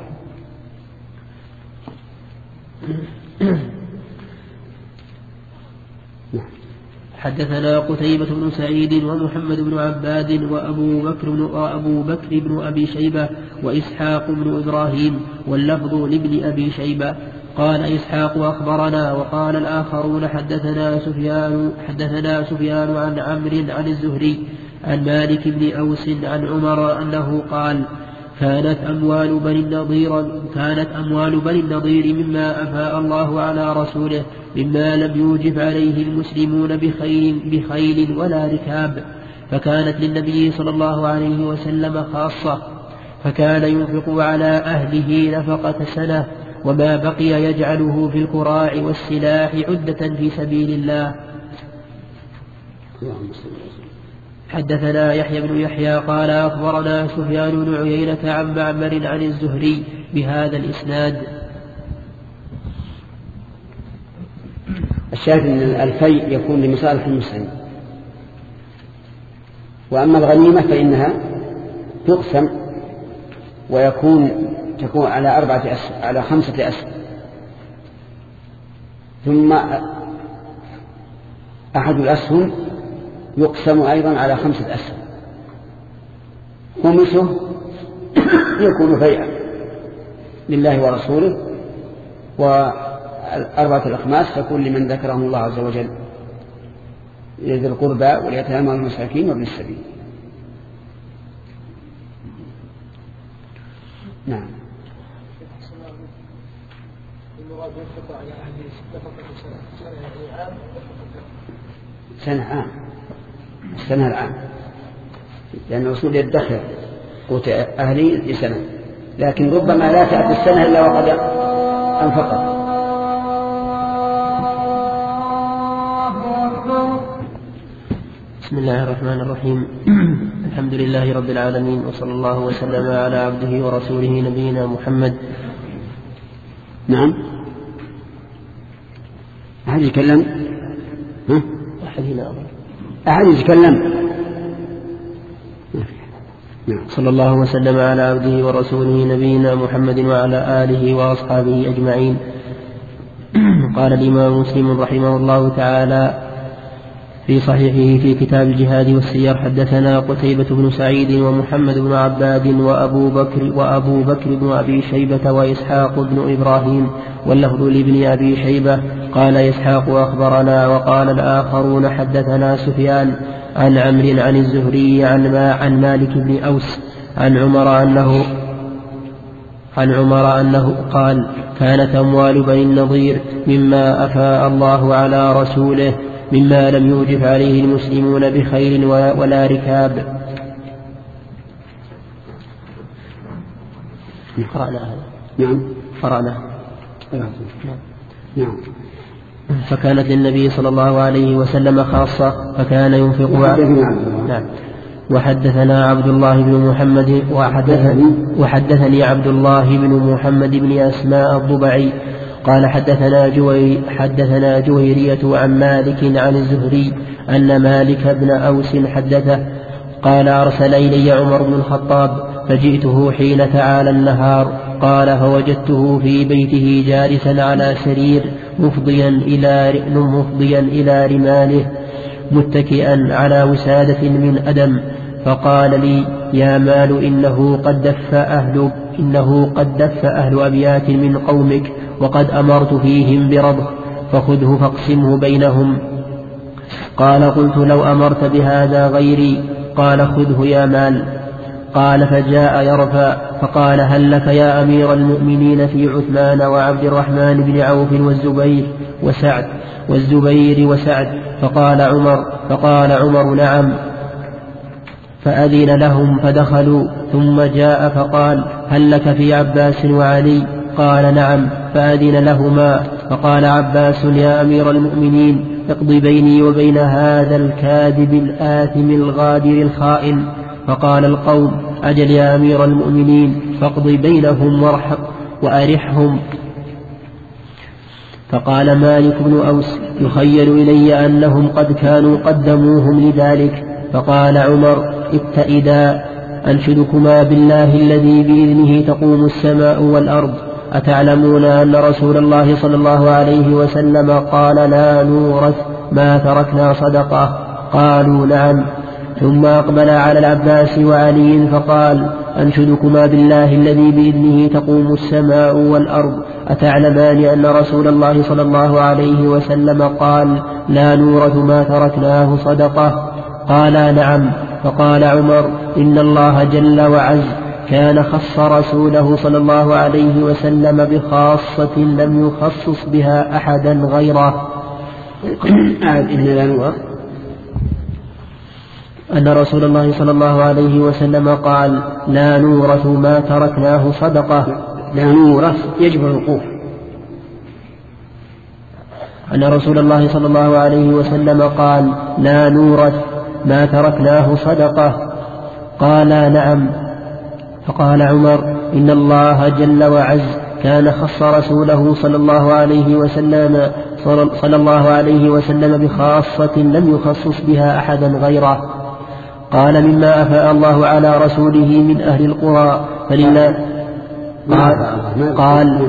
حدثنا قتيبة بن سعيد ومحمد بن عباد وأبو بكر بن, وأبو بكر بن أبي شيبة وإسحاق بن إبراهيم، واللفظ لابن أبي شيبة. قال إسحاق أخبرنا، وقال الآخرون حدثنا سفيان, حدثنا سفيان عن عمرو عن الزهري عن مالك بن أوس عن عمر أنه قال كانت أموال بني النضير كانت أموال بني النضير مما أفاء الله على رسوله، مما لم يوجب عليه المسلمون بخيل, بخيل ولا ركاب، فكانت للنبي صلى الله عليه وسلم خاصة، فكان ينفق على أهله نفقة سنة، وما بقي يجعله في الكراع والسلاح عدة في سبيل الله. حدثنا يحيى بن يحيى قال أخبرنا سفيان بن عيينة عن معمر عن الزهري بهذا الإسناد. الشاهد أن الفيء يكون لمصالح المسلمين، وأما الغنيمة فإنها تقسم ويكون تكون على أربعة أسهم على خمسة أسهم، ثم أحد الأسهم يقسم أيضا على خمسة أسهم، خمسه يكون فيئا لله ورسوله، والأربعة الأخماس تكون لمن ذكرهم الله عز وجل ذي القربى واليتامى والمساكين وابن السبيل. نعم. سنة عام السنة العام، لأن الرسول يدخر قوت أهلي لسنة، لكن ربما لا تأتي السنة إلا وقد أنفقت. بسم الله الرحمن الرحيم. الحمد لله رب العالمين، وصلى الله وسلم على عبده ورسوله نبينا محمد. نعم. أحد يتكلم؟ ها؟ أحد هنا أمر. أحد يتكلم؟ صلى الله وسلم على عبده ورسوله نبينا محمد وعلى آله وأصحابه أجمعين. قال الإمام مسلم رحمه الله تعالى في صحيحه في كتاب الجهاد والسير: حدثنا قتيبة بن سعيد ومحمد بن عباد وأبو بكر وأبو بكر بن أبي شيبة وإسحاق بن إبراهيم، واللفظ لابن أبي شيبة. قال إسحاق: أخبرنا. وقال الآخرون: حدثنا سفيان عن عمرو عن الزهري عن, ما عن مالك بن أوس عن عمر أنه عن عمر أنه قال: كانت أموال بني النضير مما أفاء الله على رسوله، مما لم يوجف عليه المسلمون بخيل ولا ركاب. قرأنا هذا. نعم. قرأنا. نعم. فكانت للنبي صلى الله عليه وسلم خاصة، فكان ينفق. نعم. وحدثنا عبد الله بن محمد وحدثني, وحدثني عبد الله بن محمد بن أسماء الضبعي قال: حدثنا جوي حدثنا جويرية عن مالك عن الزهري أن مالك بن أوس حدثه قال: أرسل إلي عمر بن الخطاب فجئته حين تعالى النهار. قال: فوجدته في بيته جالسا على سرير مفضيا إلى مفضيا إلى رماله متكئا على وسادة من أدم، فقال لي: يا مال، إنه قد دف أهل إنه قد دف أهل أبيات من قومك، وقد أمرت فيهم برضخ، فخذه فاقسمه بينهم. قال: قلت: لو أمرت بهذا غيري. قال: خذه يا مال. قال: فجاء يرفع فقال: هل لك يا أمير المؤمنين في عثمان وعبد الرحمن بن عوف والزبير وسعد والزبير وسعد؟ فقال عمر فقال عمر: نعم. فأذن لهم فدخلوا، ثم جاء فقال: هل لك في عباس وعلي؟ قال: نعم. فأذن لهما، فقال عباس: يا أمير المؤمنين، اقض بيني وبين هذا الكاذب الآثم الغادر الخائن. فقال القوم: أجل يا أمير المؤمنين، فاقض بينهم وارحق وأرحهم. فقال مالك بن أوس: يخيل إلي أنهم قد كانوا قدموهم لذلك. فقال عمر: ابتئدا، أنشدكما بالله الذي بإذنه تقوم السماء والأرض، أتعلمون أن رسول الله صلى الله عليه وسلم قال: لا نورث ما تركنا صدقة؟ قالوا: نعم. ثم أقبل على العباس وعلي فقال: أنشدكما بالله الذي بإذنه تقوم السماء والأرض، أتعلمان أن رسول الله صلى الله عليه وسلم قال: لا نورث ما تركناه صدقة؟ قالا: نعم. فقال عمر: إن الله جل وعز كان خص رسوله صلى الله عليه وسلم بخاصة لم يخصص بها أحدا غيره. إن لا نورث أن رسول الله صلى الله عليه وسلم قال: لا نورث ما تركناه صدقة. لا نورث يجب الوقوف. أن رسول الله صلى الله عليه وسلم قال: لا نورث ما تركناه صدقة. قال: نعم. فقال عمر: إن الله جل وعز كان خص رسوله صلى الله عليه وسلم صلى الله عليه وسلم بخاصة لم يخصص بها أحدا غيره. قال: مما أفاء الله على رسوله من أهل القرى فلله. قال: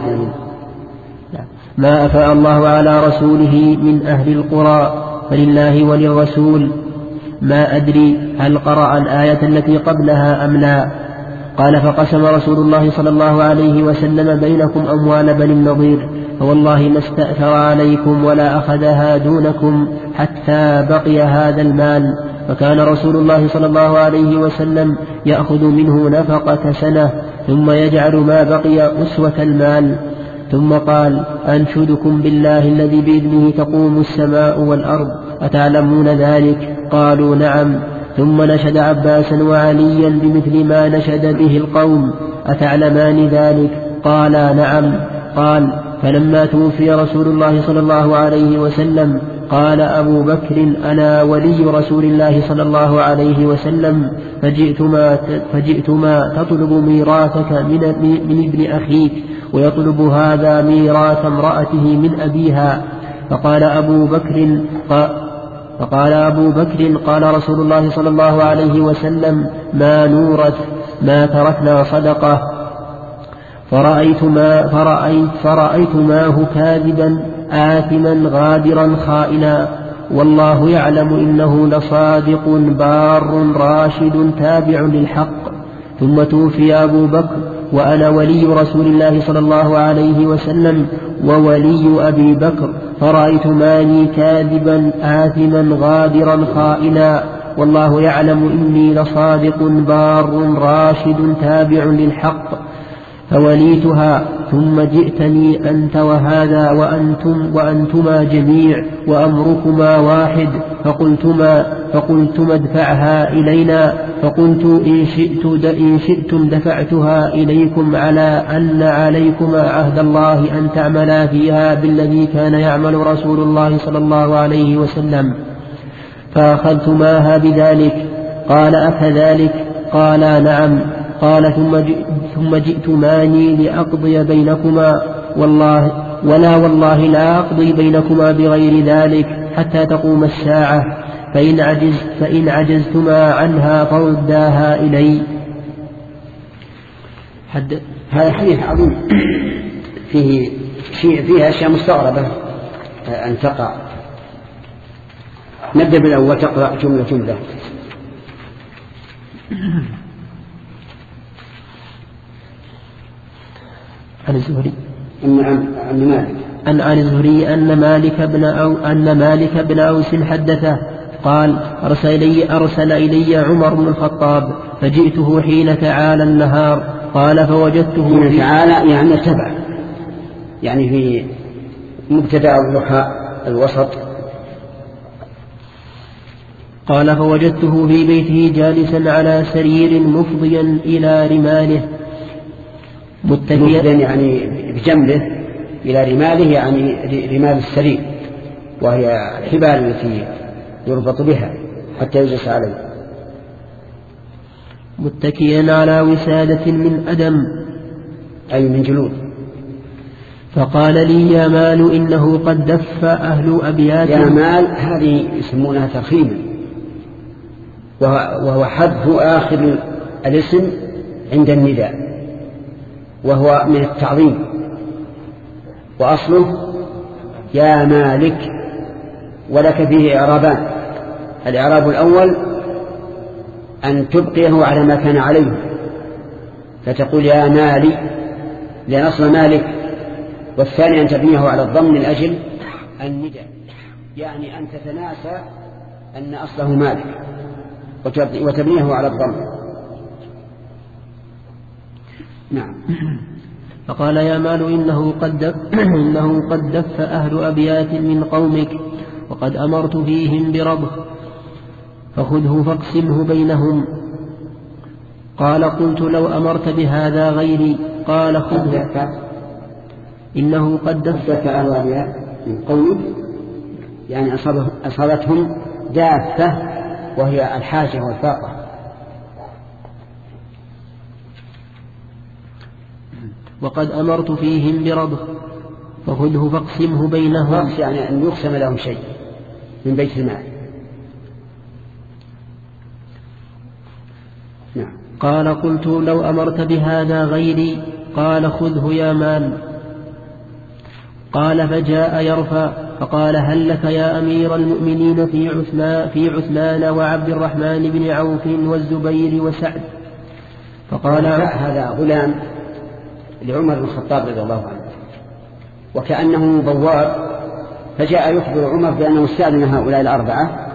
ما أفاء الله على رسوله من أهل القرى فلله وللرسول. ما أدري هل قرأ الآية التي قبلها أم لا. قال: فقسم رسول الله صلى الله عليه وسلم بينكم أموال بني النضير، فوالله ما استأثر عليكم ولا أخذها دونكم حتى بقي هذا المال. فكان رسول الله صلى الله عليه وسلم يأخذ منه نفقة سنة، ثم يجعل ما بقي أسوة المال. ثم قال: أنشدكم بالله الذي بإذنه تقوم السماء والأرض، أتعلمون ذلك؟ قالوا نعم. ثم نشد عباسا وعليا بمثل ما نشد به القوم. أتعلمان ذلك؟ قالا نعم. قال: فلما توفي رسول الله صلى الله عليه وسلم قال أبو بكر: أنا ولي رسول الله صلى الله عليه وسلم، فجئتما, فجئتما تطلب ميراثك من, من ابن أخيك، ويطلب هذا ميراث امرأته من أبيها. فقال أبو بكر فقال أبو بكر: قال رسول الله صلى الله عليه وسلم: ما نورث، ما تركنا صدقة. فرأيت ما فرأيت فرأيتماه كاذبا آثما غادرا خائنا، والله يعلم إنه لصادق بار راشد تابع للحق. ثم توفي أبو بكر وأنا ولي رسول الله صلى الله عليه وسلم وولي أبي بكر، فرأيت ماني كاذبا آثما غادرا خائنا، والله يعلم إني لصادق بار راشد تابع للحق. فوليتها. ثم جئتني أنت وهذا وأنتم وأنتما جميع وأمركما واحد، فقلتما فقلتما ادفعها إلينا، فقلت إن, شئت إن شئتم دفعتها إليكم، على أن عليكما عهد الله أن تعملا فيها بالذي كان يعمل رسول الله صلى الله عليه وسلم. فأخذتماها بذلك. قال: أكذلك؟ قالا: نعم. قال: ثم جئتماني لأقضي بينكما، والله ولا والله لا أقضي بينكما بغير ذلك حتى تقوم الساعة، فإن, عجز فإن عجزتما عنها فرداها إلي. حد هذا حديث عظيم فيه شيء فيها أشياء مستغربة أن تقع. نبدأ بالأول، تقرأ جملة جملة. عن الزهري عن مالك أن عن الزهري أن مالك بن أو أن مالك بن أوس حدثه قال: أرسل إلي, أرسل إلي عمر بن الخطاب فجئته حين تعالى النهار. قال: فوجدته حين تعالى يعني ارتفع، يعني في مبتدأ الضحى الوسط. قال: فوجدته في بيته جالسا على سرير مفضيا إلى رماله متكئا، يعني بجنبه إلى رماله، يعني رمال السرير، وهي الحبال التي يربط بها حتى يجلس عليه. متكئا على وسادة من أدم، أي من جلود. فقال لي: يا مال إنه قد دف أهل أبيات. يا مال هذه يسمونها ترخيما، وهو حذف آخر الاسم عند النداء، وهو من التعظيم، وأصله يا مالك. ولك فيه إعرابان: الإعراب الأول أن تبقيه على ما كان عليه، فتقول يا مالي لأن أصل مالك. والثاني أن تبنيه على الضم من أجل النداء، يعني أن تتناسى أن أصله مالك وتبنيه على الضم. نعم. فقال: يا مال إنه قد دف, إنه قد دف أهل أبيات من قومك، وقد أمرت فيهم بربه، فخذه فاقسمه بينهم. قال: قلت: لو أمرت بهذا غيري. قال: خذه. إنه قد دف أهل أبيات من قومك، يعني أصابتهم دافة، وهي الحاجة والفاقة. وقد أمرت فيهم بربه، فخذه فاقسمه بينهم. رقص يعني أن يقسم لهم شيء من بيت المال. نعم. قال: قلت: لو أمرت بهذا غيري. قال: خذه يا مال. قال: فجاء يرفع فقال: هل لك يا أمير المؤمنين في عثمان, في عثمان وعبد الرحمن بن عوف والزبير وسعد؟ فقال: هذا غلام لعمر بن الخطاب رضي الله عنه، وكأنه بواب، فجاء يخبر عمر بأنه استأذن هؤلاء الأربعة: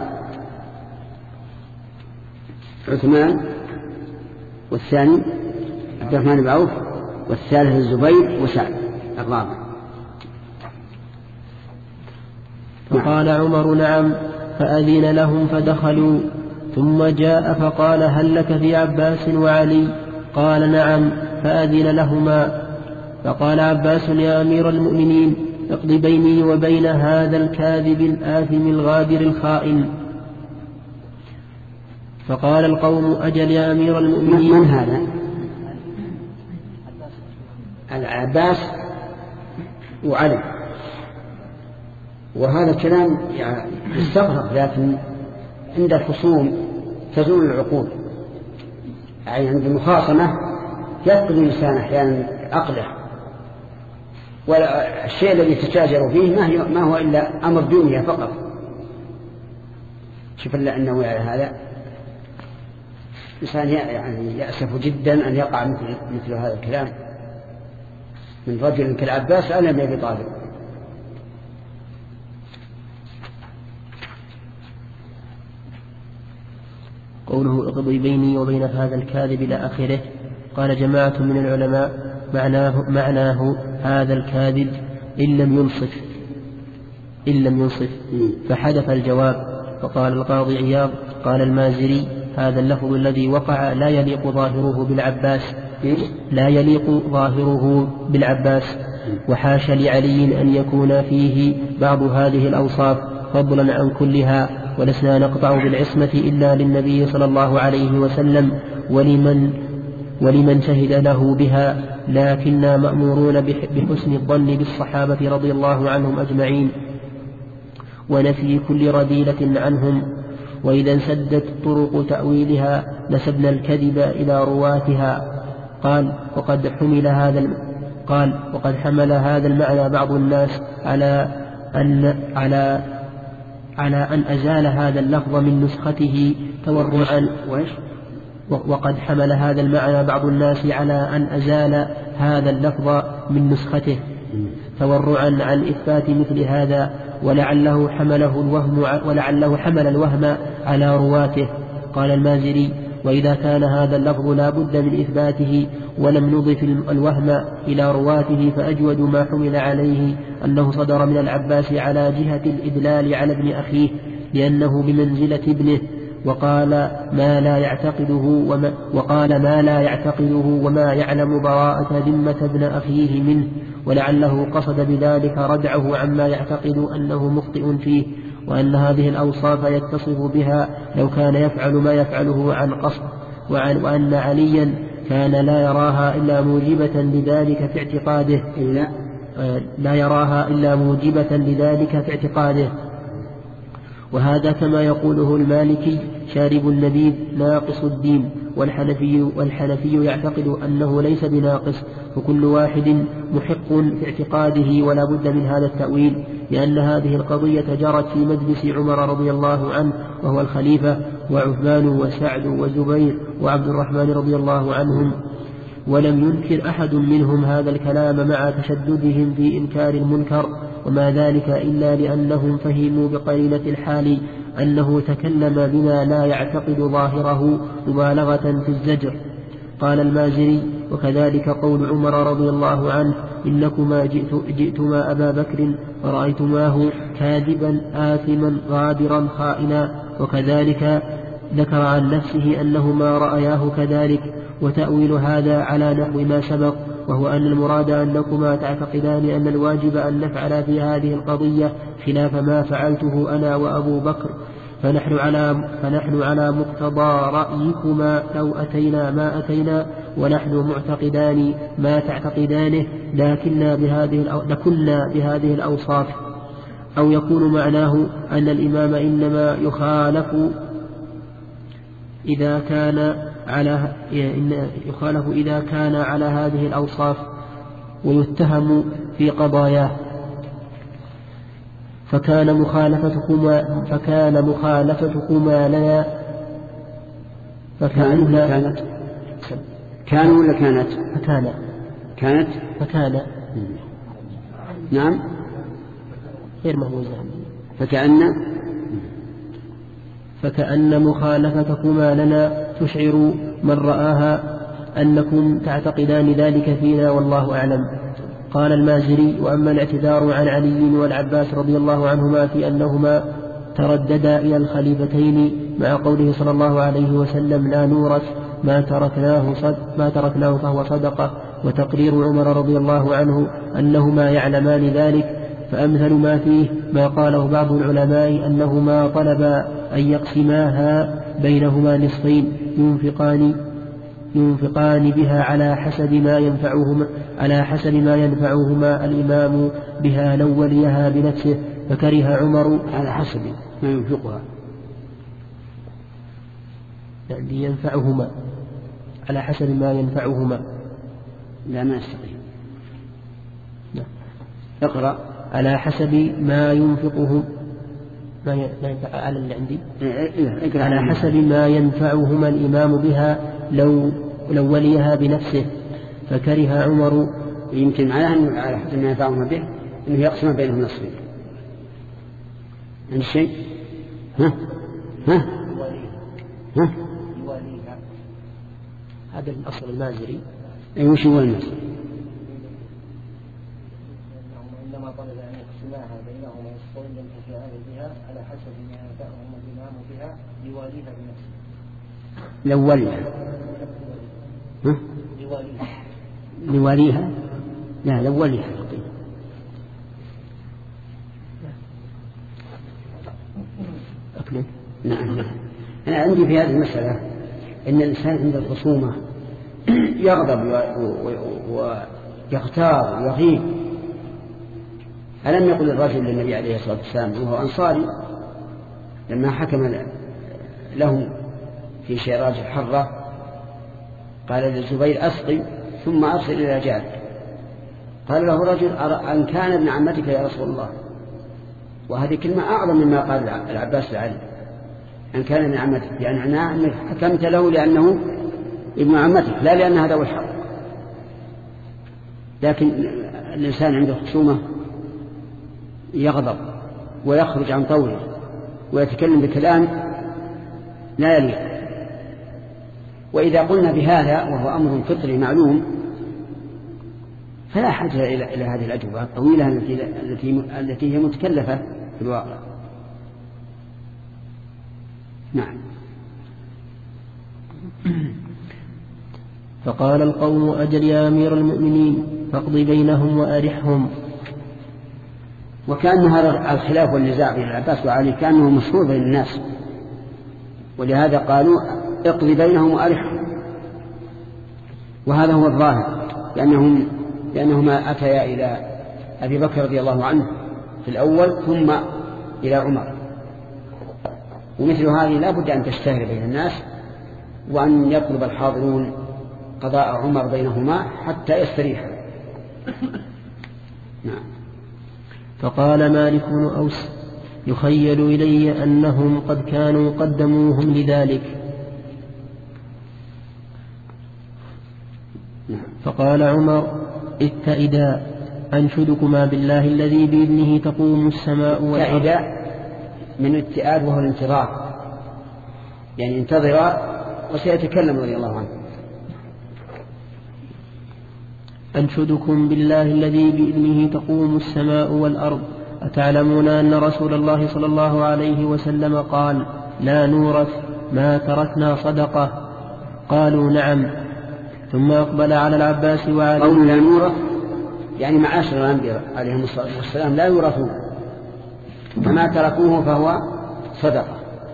عثمان، والثاني عبد الرحمن بن عوف، والثالث الزبير، وسعد الرابع. فقال عمر: نعم. فأذن لهم فدخلوا، ثم جاء فقال هل لك في عباس وعلي؟ قال نعم، فأذن لهما. فقال عباس يا أمير المؤمنين اقض بيني وبين هذا الكاذب الآثم الغادر الخائن. فقال القوم أجل يا أمير المؤمنين. من هذا؟ العباس وعلي. وهذا الكلام يعني يستغرب، لكن عند الخصوم تزول العقول، يعني عند المخاصمة يفقد الإنسان أحيانا عقله، والشيء الذي تتاجر فيه ما هو إلا أمر دنيا فقط. شوف الله أنه على هذا إنسان يعني يأسف جدا أن يقع مثل, مثل هذا الكلام من رجل كالعباس على ابن أبي طالب. قوله اقضي بيني وبين هذا الكاذب إلى آخره. قال جماعة من العلماء معناه, معناه هذا الكاذب إن لم ينصف إن لم ينصف فحدث الجواب. فقال القاضي عياض قال المازري هذا اللفظ الذي وقع لا يليق ظاهره بالعباس لا يليق ظاهره بالعباس وحاش لعلي أن يكون فيه بعض هذه الأوصاف فضلا عن كلها، ولسنا نقطع بالعصمة إلا للنبي صلى الله عليه وسلم ولمن ولمن شهد له بها، لكننا مأمورون بحسن الظن بالصحابة رضي الله عنهم أجمعين ونفي كل رذيلة عنهم. وإذا انسدت طرق تأويلها نسبنا الكذب إلى رواتها. قال وقد حمل هذا قال وقد حمل هذا المعنى بعض الناس على أن على على أن أزال هذا اللفظ من نسخته تورعا وقد حمل هذا المعنى بعض الناس على أن أزال هذا اللفظ من نسخته تورعا عن إثبات مثل هذا، ولعله حمله الوهم ولعله حمل الوهم على رواته. قال المازري وإذا كان هذا اللفظ لا بد من إثباته ولم نضف الوهم إلى رواته فأجود ما حمل عليه أنه صدر من العباس على جهة الإدلال على ابن أخيه لأنه بمنزلة ابنه، وقال ما لا يعتقده وما وقال ما لا يعتقده وما يعلم براءة ذمة ابن أخيه منه، ولعله قصد بذلك ردعه عما يعتقد أنه مخطئ فيه، وأن هذه الأوصاف يتصف بها لو كان يفعل ما يفعله عن قصد، وعن وأن عليا كان لا يراها إلا موجبة لذلك في اعتقاده إلا لا يراها إلا موجبة لذلك في اعتقاده. وهذا كما يقوله المالكي شارب النبيذ ناقص الدين، والحنفي, والحنفي يعتقد أنه ليس بناقص، وكل واحد محق في اعتقاده ولا بد من هذا التأويل، لأن هذه القضية جرت في مجلس عمر رضي الله عنه وهو الخليفة، وعثمان وسعد وزبير وعبد الرحمن رضي الله عنهم، ولم ينكر أحد منهم هذا الكلام مع تشددهم في إنكار المنكر، وما ذلك إلا لأنهم فهموا بقرينة الحال أنه تكلم بما لا يعتقد ظاهره مبالغة في الزجر. قال المازري وكذلك قول عمر رضي الله عنه إنكما جئت جئتما أبا بكر فرأيتماه كاذبا آثما غادرا خائنا، وكذلك ذكر عن نفسه أنه ما رأياه كذلك. وتأويل هذا على نحو ما سبق، وهو أن المراد أنكما تعتقدان أن الواجب أن نفعل في هذه القضية خلاف ما فعلته أنا وأبو بكر، فنحن على, فنحن على مقتضى رأيكما لو أتينا ما أتينا، ونحن معتقدان ما تعتقدانه لكننا بهذه, لكنا بهذه الأوصاف. أو يكون معناه أن الإمام إنما يخالف إذا كان على يخالف إذا كان على هذه الأوصاف ويتهم في قضاياه، فكان مخالفتكما فكان مخالفتكما لنا فكان كانت كانوا ولا كانت فكان كانت فكان نعم غير مهوزة فكأن فكأن مخالفتكما لنا تشعر من رآها أنكم تعتقدان ذلك فينا والله أعلم. قال المازري وأما الاعتذار عن علي والعباس رضي الله عنهما في أنهما ترددا إلى الخليفتين مع قوله صلى الله عليه وسلم لا نورث ما تركناه, صد ما تركناه فهو صدقة، وتقرير عمر رضي الله عنه أنهما يعلمان ذلك. فأمثل ما فيه ما قاله بعض العلماء أنهما طلبا أن يقسماها بينهما نصفين ينفقان ينفقان بها على حسب ما ينفعهما على حسب ما ينفعهما الإمام بها لو وليها بنفسه، فكره عمر على حسب ما ينفقها يعني ينفعهما على حسب ما ينفعهما. لا ما يستقيم. اقرأ على حسب ما ينفقه ما ينفع على اللي عندي على حسب ما ينفعهما الإمام بها لو لو وليها بنفسه، فكره عمر. يمكن معناها أنه على حسب ما ينفعهما به أنه يقسم بينهم نصفين. عند شيء ها ها ها هذا الأصل المازري. أي وش هو النص؟ عندما طلب أن يقسماها بينهما نصفين ينتفعان بها على حسب ما ينفعهما الإمام بها لواليها بنفسه. لو وليها ها؟ لواليها لواليها لا لو وليها. نعم. أنا عندي في هذه المسألة أن الإنسان عند الخصومة يغضب ويغتار ويغيب. ألم يقل الرجل للنبي عليه الصلاة والسلام وهو أنصاري لما حكم له في شيراج الحرة قال للزبير أسقي ثم أرسل إلى جارك. قال له رجل أن كان ابن عمتك يا رسول الله، وهذه كلمة أعظم مما قال العباس لعلي أن كان ابن عمتك، يعني معناه أنك حكمت له لأنه ابن عمتك لا لأن هذا هو الحق. لكن الإنسان عنده خصومة يغضب ويخرج عن طوله ويتكلم بكلام لا يليق. وإذا قلنا بهذا وهو أمر فطري معلوم فلا حاجة إلى إلى هذه الأجوبة الطويلة التي التي التي هي متكلفة في الواقع. نعم. فقال القوم أجل يا أمير المؤمنين فاقض بينهم وأرحهم. وكأن هذا الخلاف والنزاع بين العباس وعلي كأنه مشهور بين الناس، ولهذا قالوا اقض بينهم وأرحهم. وهذا هو الظاهر لأنهم لأنهما أتيا إلى أبي بكر رضي الله عنه في الأول ثم إلى عمر، ومثل هذه لا بد أن تشتهر بين الناس وأن يطلب الحاضرون قضاء عمر بينهما حتى يستريح. نعم. فقال مالك بن أوس يخيل إلي أنهم قد كانوا قدموهم لذلك. نعم. فقال عمر اتئدا أنشدكما بالله الذي بإذنه تقوم السماء والأرض. اتئدا من اتئاد وهو الانتظار، يعني انتظر وسيتكلم رضي الله عنه. أنشدكم بالله الذي بإذنه تقوم السماء والأرض أتعلمون أن رسول الله صلى الله عليه وسلم قال لا نورث ما تركنا صدقة؟ قالوا نعم. ثم أقبل على العباس وعلي. قول لا نورث يعني معاشر الأنبياء عليهم الصلاة والسلام لا يورثون، فما تركوه فهو صدقة.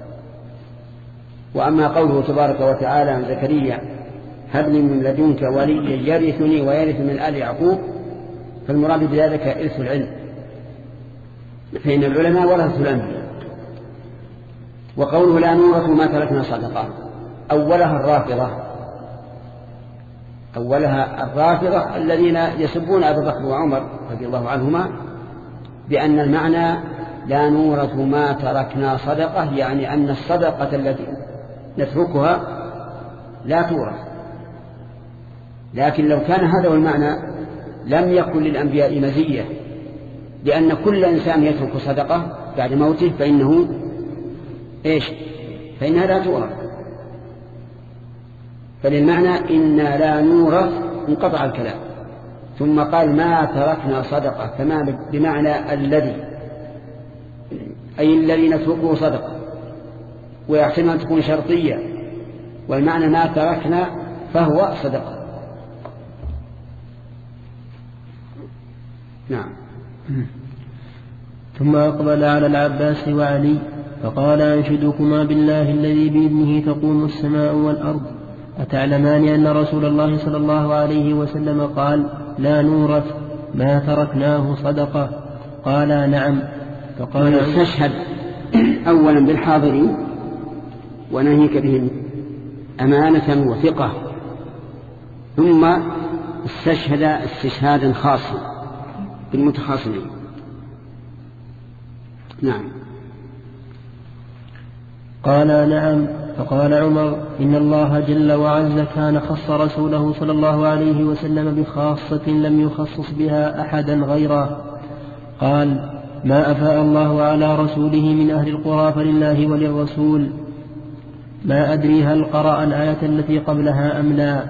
وأما قوله تبارك وتعالى عن زكريا هب لي من لدنك وليا يرثني ويرث من آل يعقوب، فالمراد بذلك إرث العلم، فإن العلماء ورثوا الأنبياء. وقوله لا نورث ما تركنا صدقة أولها الرافضة أولها الرافضة الذين يسبون أبا بكر وعمر رضي الله عنهما بأن المعنى لا نورث ما تركنا صدقة، يعني أن الصدقة التي نتركها لا تورث. لكن لو كان هذا هو المعنى لم يكن للأنبياء مزية، لأن كل إنسان يترك صدقة بعد موته فإنه إيش؟ فإنها لا تورث. فللمعنى إنا لا نورث انقطع الكلام. ثم قال ما تركنا صدقة، فما بمعنى الذي أي الذي نتركه صدقة، ويحتمل أن تكون شرطية، والمعنى ما تركنا فهو صدقة. نعم. ثم أقبل على العباس وعلي فقال: أنشدكما بالله الذي بإذنه تقوم السماء والأرض، أتعلمان أن رسول الله صلى الله عليه وسلم قال: لا نورث ما تركناه صدقة؟ قال: نعم. فقال: استشهد أولا بالحاضرين وناهيك بهم أمانة وثقة، ثم استشهد استشهادا خاصا بالمتخاصمين. نعم. قال: نعم. فقال عمر: إن الله جل وعز كان خص رسوله صلى الله عليه وسلم بخاصة لم يخصص بها أحدا غيره. قال: ما أفاء الله على رسوله من أهل القرى فلله وللرسول. ما أدري هل قرأ الآية التي قبلها أم لا.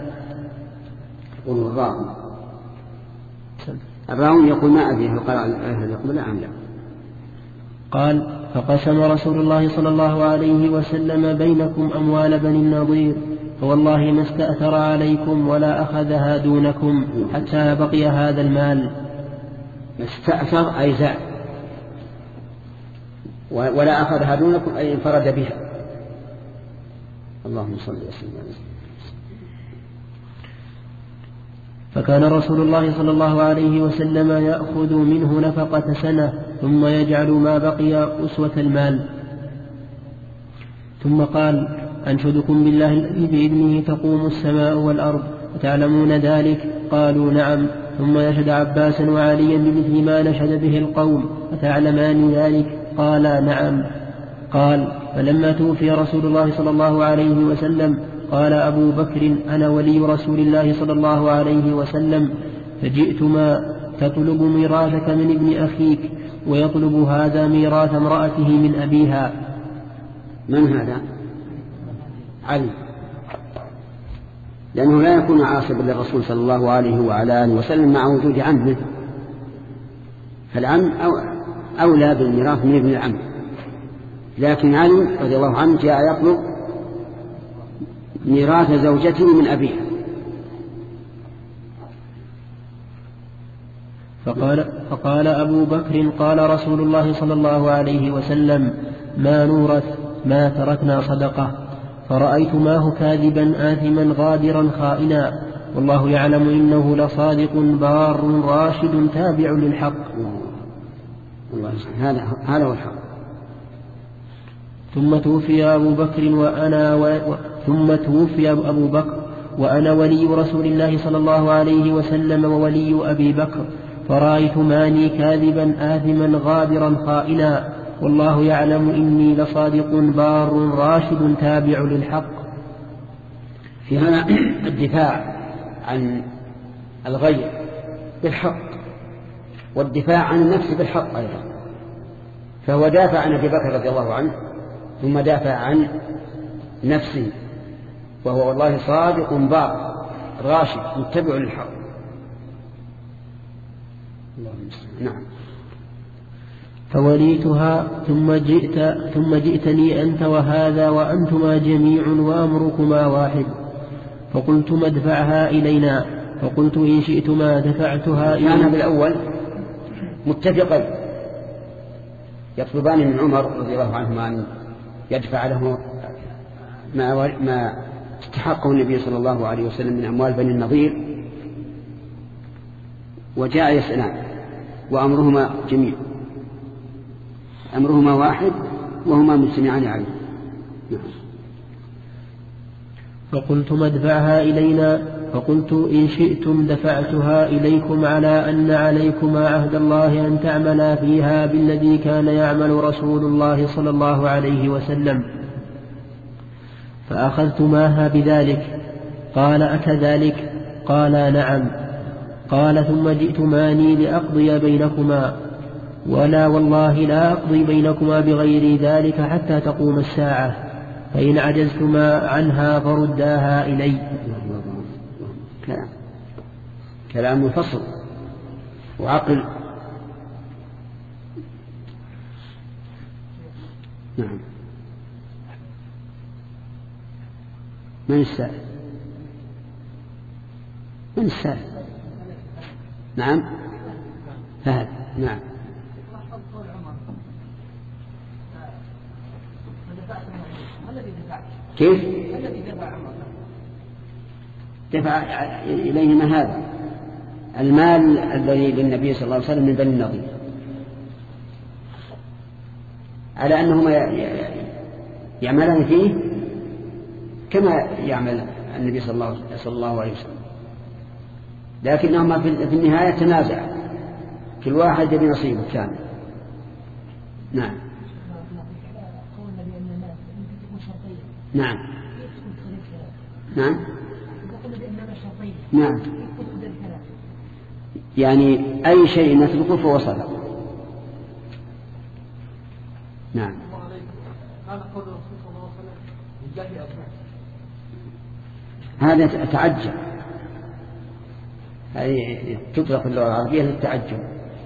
الراوي يقول: ما أدري هل قرأ الآية التي قبلها أم لا. قال: فقسم رسول الله صلى الله عليه وسلم بينكم أموال بني النضير، فوالله ما استأثر عليكم ولا أخذها دونكم حتى بقي هذا المال. استأثر أي زاد، ولا أخذها دونكم أي انفرد بها. اللهم صل وسلم عليه. فكان رسول الله صلى الله عليه وسلم يأخذ منه نفقة سنة ثم يجعل ما بقي أسوة المال. ثم قال: أنشدكم بالله الذي بإذنه تقوم السماء والأرض، وتعلمون ذلك؟ قالوا: نعم. ثم نشد عباسا وعليا بمثل ما نشد به القوم، أتعلمان ذلك؟ قال: نعم. قال: فلما توفي رسول الله صلى الله عليه وسلم قال أبو بكر: أنا ولي رسول الله صلى الله عليه وسلم، فجئتما تطلب ميراثك من ابن أخيك، ويطلب هذا ميراث امرأته من أبيها. من هذا؟ علي، لأنه لا يكون عاصبا للرسول صلى الله عليه وعلى آله وسلم مع وجود عمه، فالعم أولى بالميراث من ابن العم. لكن علي رضي الله عنه جاء يطلب ميراث زوجته من أبيها. فقال, فقال أبو بكر: قال رسول الله صلى الله عليه وسلم: ما نورث ما تركنا صدقة. فرأيت ماه كاذبا آثما غادرا خائنا، والله يعلم إنه لصادق بار راشد تابع للحق. هذا هذا هو الحق. ثم توفي أبو بكر وأنا و... ثم توفي أبو بكر وأنا ولي رسول الله صلى الله عليه وسلم وولي أبي بكر، فرأيت ماني كاذبا آثما غادرا خائنا، والله يعلم إني لصادق بار راشد تابع للحق. في هنا الدفاع عن الغير بالحق، والدفاع عن النفس بالحق أيضا. فهو دافع عن أبي بكر رضي الله عنه، ثم دافع عن نفسه، وهو والله صادق بار راشد متبع للحق. نعم. فوليتها ثم جئت ثم جئتني أنت وهذا وأنتما جميع وأمركما واحد. فقلتما ادفعها إلينا، فقلت إن شئتما دفعتها إلينا. كان بالأول متفقين يطلبان من عمر رضي الله عنه أن يدفع له ما ما استحقه النبي صلى الله عليه وسلم من أموال بني النضير، وجاء يسألان وأمرهما جميع، أمرهما واحد وهما مجتمعان عليه. فقلتما ادفعها إلينا، فقلت إن شئتم دفعتها إليكم على أن عليكما عهد الله أن تعملا فيها بالذي كان يعمل رسول الله صلى الله عليه وسلم. فأخذتماها بذلك. قال: أكذلك؟ قالا: نعم. قال: ثم جئتماني لأقضي بينكما، ولا والله لا أقضي بينكما بغير ذلك حتى تقوم الساعة، فإن عجزتما عنها فرداها إلي. كلام كلام فصل وعقل. نعم. من السائل؟ من السائل؟ نعم فهد. نعم. كيف؟ دفع إليهما هذا المال الذي للنبي صلى الله عليه وسلم من بني النضير، على أنهما يعملان فيه كما يعمل النبي صلى الله, صلى الله عليه وسلم، لكنهما في النهاية تنازع، كل واحد يبي نصيبه كامل. نعم. نعم. نعم. نعم. يعني أي شيء نتركه فهو صدق. نعم. هذا تعجب، هذه تطلق اللغة العربية للتعجب.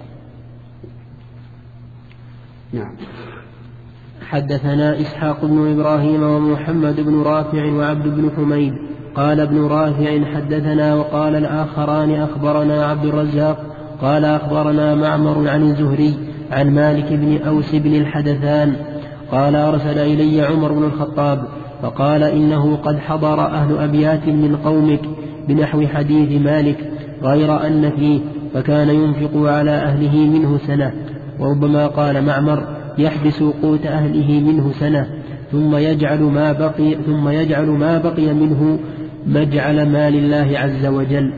نعم. حدثنا إسحاق بن إبراهيم ومحمد بن رافع وعبد بن حميد. قال ابن رافع حدثنا، وقال الآخران أخبرنا عبد الرزاق قال أخبرنا معمر عن الزهري عن مالك بن أوس بن الحدثان قال أرسل إلي عمر بن الخطاب فقال إنه قد حضر أهل أبيات من قومك بنحو حديث مالك غير أن فيه فكان ينفق على أهله منه سنة، وربما قال معمر يحبس قوت أهله منه سنة ثم يجعل ما بقي ثم يجعل ما بقي منه مجعل مال الله عز وجل.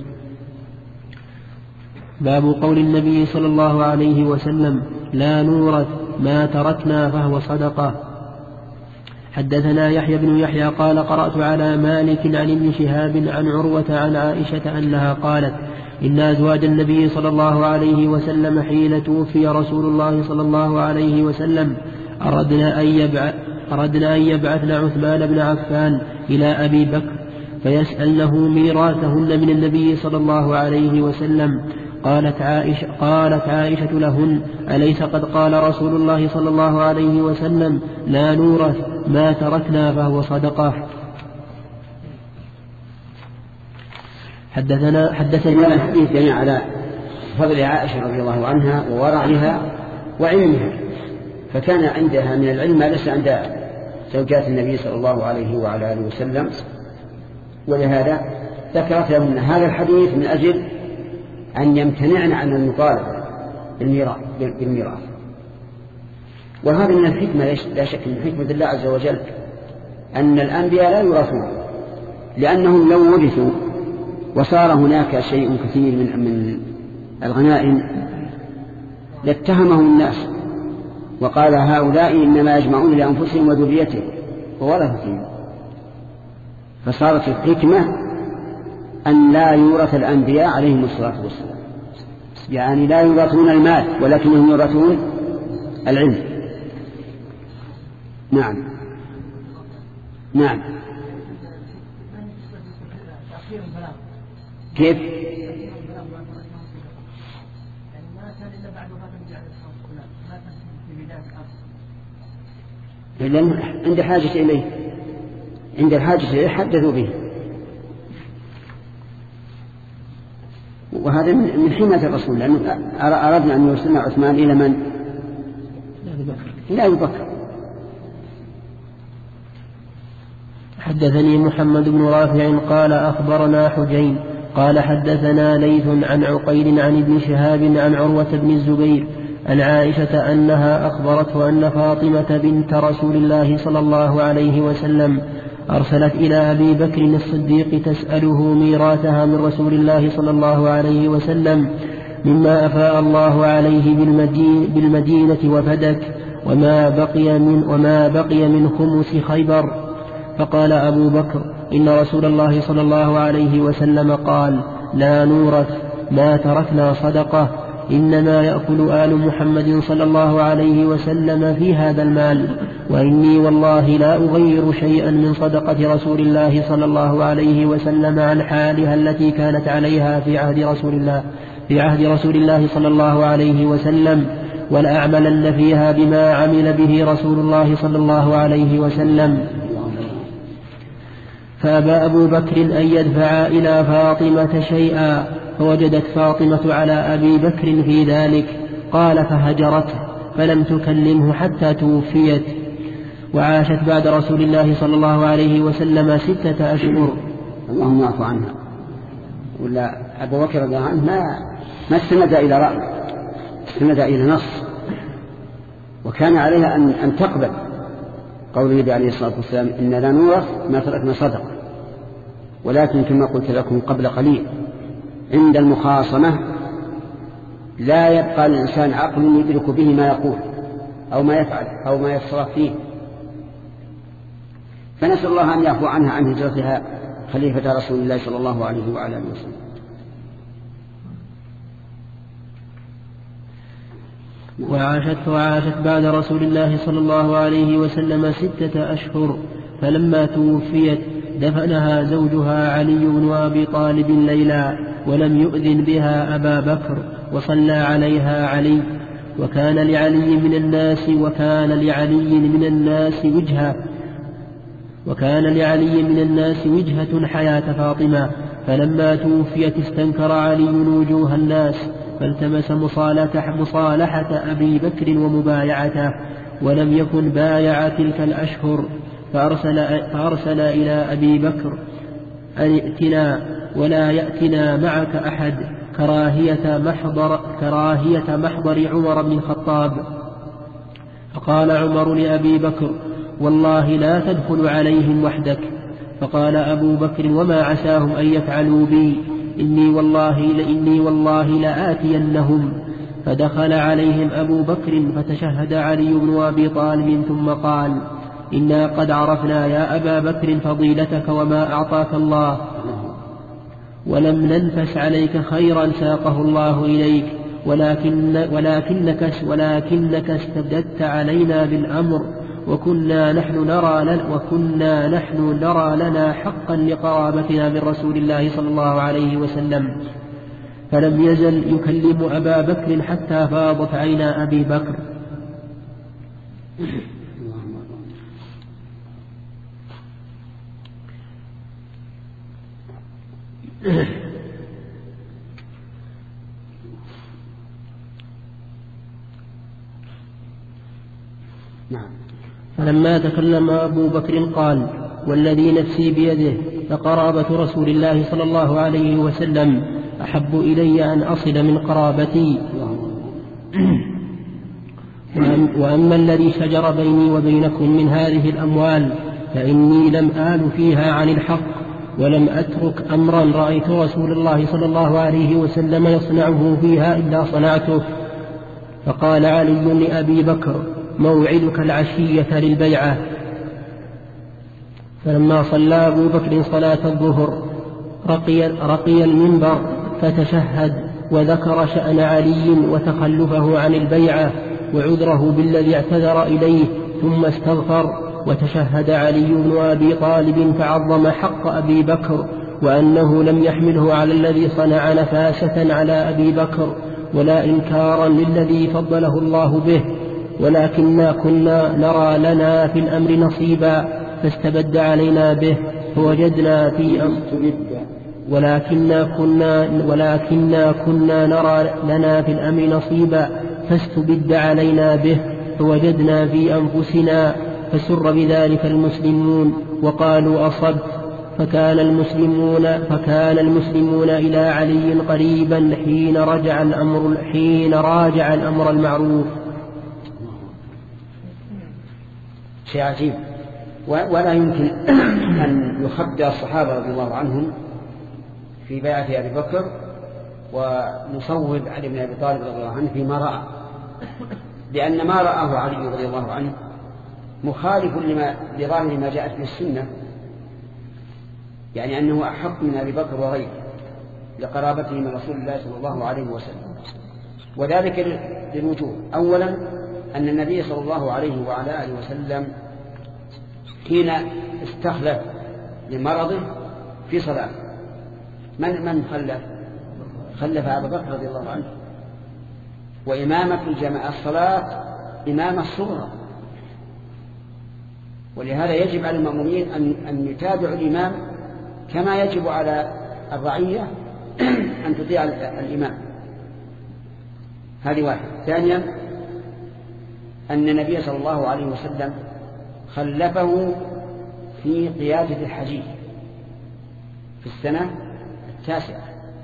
باب قول النبي صلى الله عليه وسلم لا نورث ما تركنا فهو صدقة. حدثنا يحيى بن يحيى قال قرأت على مالك عن ابن شهاب عن عروة عن عائشة أنها قالت إن أزواج النبي صلى الله عليه وسلم حين توفي رسول الله صلى الله عليه وسلم أردنا أن, يبع... أردنا أن يبعثن عثمان بن عفان إلى أبي بكر فيسألنه ميراثهن من النبي صلى الله عليه وسلم. قالت عائشة, قالت عائشة لهن أليس قد قال رسول الله صلى الله عليه وسلم لا نورث ما تركنا فهو صدقة. حدثنا حدثنا الحديث يعني على فضل عائشة رضي الله عنها وورعها وعلمها، فكان عندها من العلم ما ليس عند زوجات النبي صلى الله عليه وعلى آله وسلم، ولهذا ذكرت لهم هذا الحديث من أجل أن يمتنعن عن المطالبة بالميراث. وهذا من الحكمة لا شك من حكمة الله عز وجل أن الأنبياء لا يورثون، لأنهم لو ورثوا وصار هناك شيء كثير من من الغنائم لاتهمهم الناس وقال هؤلاء إنما يجمعون لأنفسهم وذريتهم وورثتهم. فصارت الحكمة أن لا يورث الأنبياء عليهم الصلاة والسلام، يعني لا يورثون المال ولكنهم يورثون العلم. نعم. نعم. كيف؟ لأن عند حاجة إليه عند الحاجة إليه حدثوا به، وهذا من حماية الرسول، لأنه أردنا أن يرسلنا عثمان إلى من؟ إلى أبي بكر. حدثني محمد بن رافع قال أخبرنا حجين قال حدثنا ليث عن عقيل عن ابن شهاب عن عروة بن الزبير عن عائشة أنها أخبرته أن فاطمة بنت رسول الله صلى الله عليه وسلم أرسلت إلى أبي بكر الصديق تسأله ميراثها من رسول الله صلى الله عليه وسلم مما أفاء الله عليه بالمدينة وفدك وما بقي من, وما بقي من خمس خيبر. فقال أبو بكر إن رسول الله صلى الله عليه وسلم قال لا نورث ما تركنا صدقة، إنما يأكل آل محمد صلى الله عليه وسلم في هذا المال، وإني والله لا أغير شيئا من صدقة رسول الله صلى الله عليه وسلم عن حالها التي كانت عليها في عهد رسول الله في عهد رسول الله صلى الله عليه وسلم، ولأعملن فيها بما عمل به رسول الله صلى الله عليه وسلم. فأبى أبو بكر أن يدفع إلى فاطمة شيئا، فوجدت فاطمة على أبي بكر في ذلك، قال فهجرته فلم تكلمه حتى توفيت. وعاشت بعد رسول الله صلى الله عليه وسلم ستة أشهر. اللهم اعف عنها. ولا أبو بكر رضي الله عنه ما ما استند إلى رأي، استند إلى نص، وكان عليها أن أن تقبل قول النبي عليه الصلاة والسلام إن لا نورث ما تركنا صدقة. ولكن كما قلت لكم قبل قليل عند المخاصمة لا يبقى الإنسان عقل يدرك به ما يقول أو ما يفعل أو ما يتصرف فيه. فنسأل الله أن يعفو عنها عن هجرتها خليفة رسول الله صلى الله عليه وعلى آله وسلم. وعاشت وعاشت بعد رسول الله صلى الله عليه وسلم ستة أشهر، فلما توفيت دفنها زوجها علي بن أبي طالب ليلا، ولم يؤذن بها أبا بكر، وصلى عليها علي. وكان لعلي من الناس وكان لعلي من الناس وجهة وكان لعلي من الناس وجهة حياة فاطمة. فلما توفيت استنكر علي وجوه الناس، فالتمس مصالحة, مصالحة أبي بكر ومبايعته، ولم يكن بايع تلك الأشهر. فأرسل, فأرسل إلى أبي بكر أن ائتنا ولا يأتنا معك أحد، كراهية محضر, كراهية محضر عمر بن الخطاب. فقال عمر لأبي بكر والله لا تدخل عليهم وحدك. فقال أبو بكر وما عساهم أن يفعلوا بي، إني والله لإني والله لآتينهم. فدخل عليهم أبو بكر فتشهد علي بن أبي طالب ثم قال إنا قد عرفنا يا أبا بكر فضيلتك وما أعطاك الله، ولم ننفس عليك خيرا ساقه الله إليك، ولكن ولكنك, ولكنك استبددت علينا بالأمر، وكنا نحن نرى وكنا نحن نرى لنا حقا لقرابتنا من رسول الله صلى الله عليه وسلم. فلم يزل يكلم أبا بكر حتى فاضت عينا أبي بكر. نعم. فلما تكلم أبو بكر قال والذي نفسي بيده لقرابة رسول الله صلى الله عليه وسلم أحب إلي أن أصل من قرابتي. وأما الذي شجر بيني وبينكم من هذه الأموال فإني لم آل فيها عن الحق، ولم أترك أمرا رأيت رسول الله صلى الله عليه وسلم يصنعه فيها إلا صنعته. فقال علي لأبي بكر موعدك العشية للبيعة. فلما صلى أبو بكر صلاة الظهر رقي, رقي المنبر فتشهد وذكر شأن علي وتخلفه عن البيعة وعذره بالذي اعتذر إليه، ثم استغفر وتشهد علي بن أبي طالب فعظم حق أبي بكر، وأنه لم يحمله على الذي صنع نفاسة على أبي بكر ولا إنكارا للذي فضله الله به، ولكننا كنا نرى لنا في الأمر نصيبا فاستبد علينا به فوجدنا في أمر ولكننا كنا, ولكننا كنا نرى لنا في الأمر نصيبا فاستبد علينا به فوجدنا في أنفسنا، فسر بذلك المسلمون وقالوا أصبت. فكان المسلمون فكان المسلمون إلى علي قريبا حين رجع الأمر حين راجع الأمر المعروف. شيء عجيب، ولا يمكن أن يخبئ الصحابة رضي الله عنهم في بيعة أبي بكر ونصوب علي بن أبي طالب رضي الله عنه فيما رأى، لأن ما رآه علي رضي الله عنه مخالف لما لظاهر ما جاءت في السنة، يعني أنه أحق من أبي بكر وغيره لقرابته من رسول الله صلى الله عليه وسلم، وذلك للوجوه. أولا أن النبي صلى الله عليه وعلى آله وسلم حين استخلف لمرضه في صلاة من من خلف خلف أبا بكر رضي الله عنه، وإمامة الجماعة الصلاة إمامة صغرى، ولهذا يجب على المأمومين أن يتابعوا الإمام كما يجب على الرعية أن تطيع الإمام. هذه واحدة. ثانيا أن النبي صلى الله عليه وسلم خلفه في قيادة الحجيج في السنة التاسعة،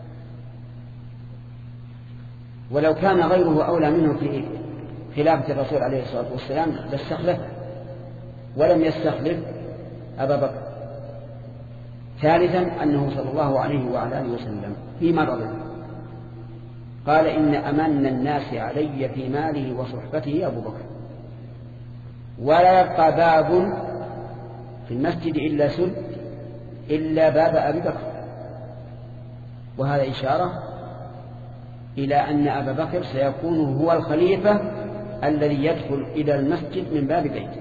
ولو كان غيره أولى منه في خلافة الرسول عليه الصلاة والسلام لاستخلفه ولم يستخلف أبا بكر. ثالثا أنه صلى الله عليه وعلى آله وسلم في مرضه قال إن أمن الناس علي في ماله وصحبته أبو بكر، ولا يبقى باب في المسجد إلا سد إلا باب أبي بكر. وهذا إشارة إلى أن أبا بكر سيكون هو الخليفة الذي يدخل إلى المسجد من باب بيته.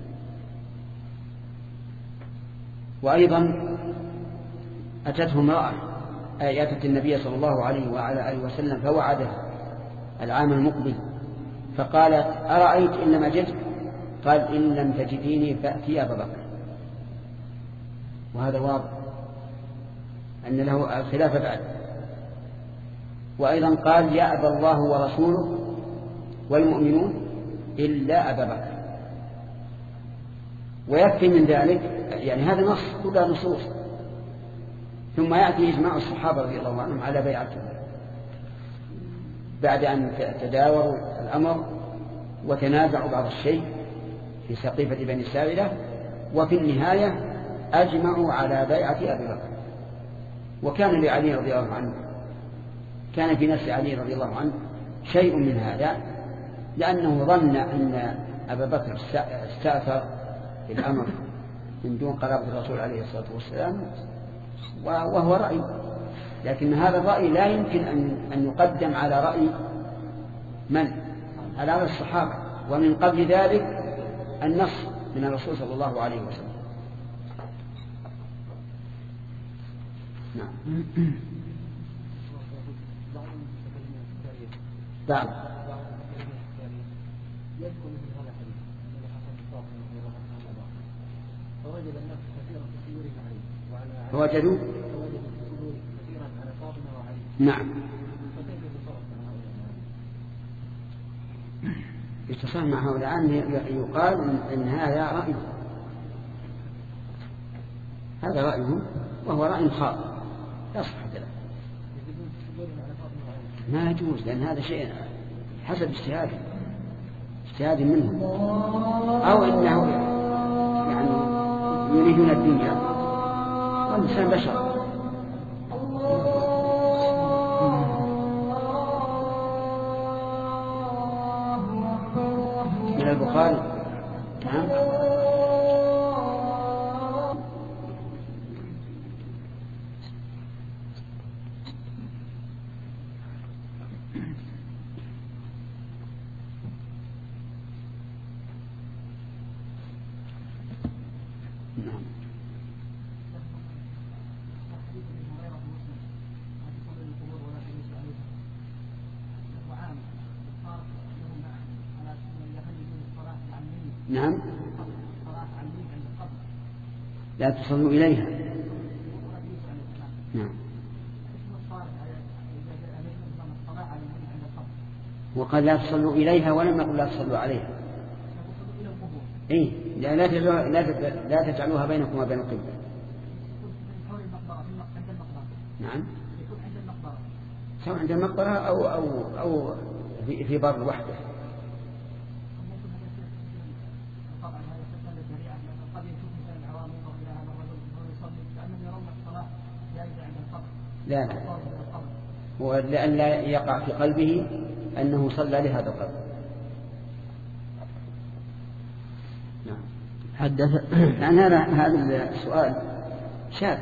وأيضا أتته امرأة أتت النبي صلى الله عليه وعلى آله وسلم فوعده العام المقبل فقالت أرأيت إن لم أجدك؟ قال إن لم تجديني فأتي أبا بكر. وهذا واضح أن له الخلافة بعد. وأيضا قال يأبى الله ورسوله والمؤمنون إلا أبا بكر. ويكفي من ذلك يعني هذا نص كلها نصوص. ثم يأتي إجماع الصحابة رضي الله عنهم على بيعته بعد أن تداوروا الأمر وتنازعوا بعض الشيء في سقيفة بني ساعدة، وفي النهاية أجمعوا على بيعة أبي بكر. وكان لعلي رضي الله عنه كان في نفس علي رضي الله عنه شيء من هذا، لأنه ظن أن أبا بكر استأثر في الأمر من دون قرابة الرسول عليه الصلاة والسلام، وهو رأي، لكن هذا الرأي لا يمكن أن يقدم على رأي من؟ على رأي الصحابة، ومن قبل ذلك النص من الرسول صلى الله عليه وسلم. نعم. بعض فوجد الناس كثيرا في سيورهم عليه وعلى فوجدوا كثيرا على فاطمة وعلي. نعم. فكيف يتصرف مع هؤلاء؟ يقال إن هذا رأي هذا رأيهم وهو رأي خاطئ يصح ذلك، ما يجوز، لأن هذا شيء حسب اجتهاد اجتهاد منهم، أو إنه يعني يريدون الدنيا والإنسان بشر. من البخاري. نعم. نعم. لا تصلوا إليها. نعم. وقال لا تصلوا إليها ولم يقل لا تصلوا عليها. إيه لا لا تجعلوها, لا تجعلوها بينكم وبين القبلة. نعم. سواء عند المقبرة أو أو أو في في بر وحده. لا لا هو لأن لا يقع في قلبه أنه صلى لهذا القبر. نعم. حدث لأن هذا هذا السؤال شاذ.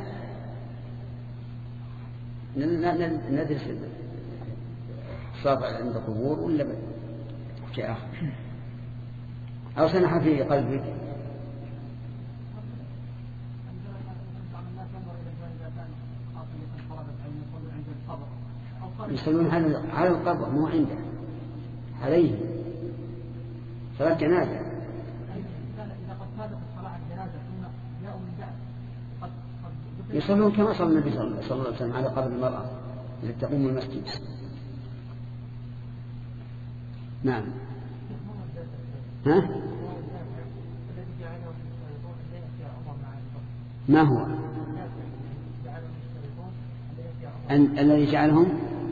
ندرس الصلاة عند القبور ولا شيء آخر أو سنح في قلبك؟ يصلون على القبر مو عنده. عليه صلاة جنازة. يصلون كما صلى النبي صلى الله عليه وسلم على قبر المرأة التي تقوم المسجد. نعم. ها؟ ما هو أن الذي جعلهم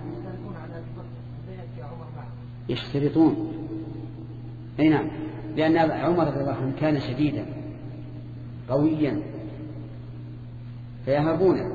يشترطون؟ أي نعم، لأن عمر رضي الله عنه كان شديدا قويا فيهابونه.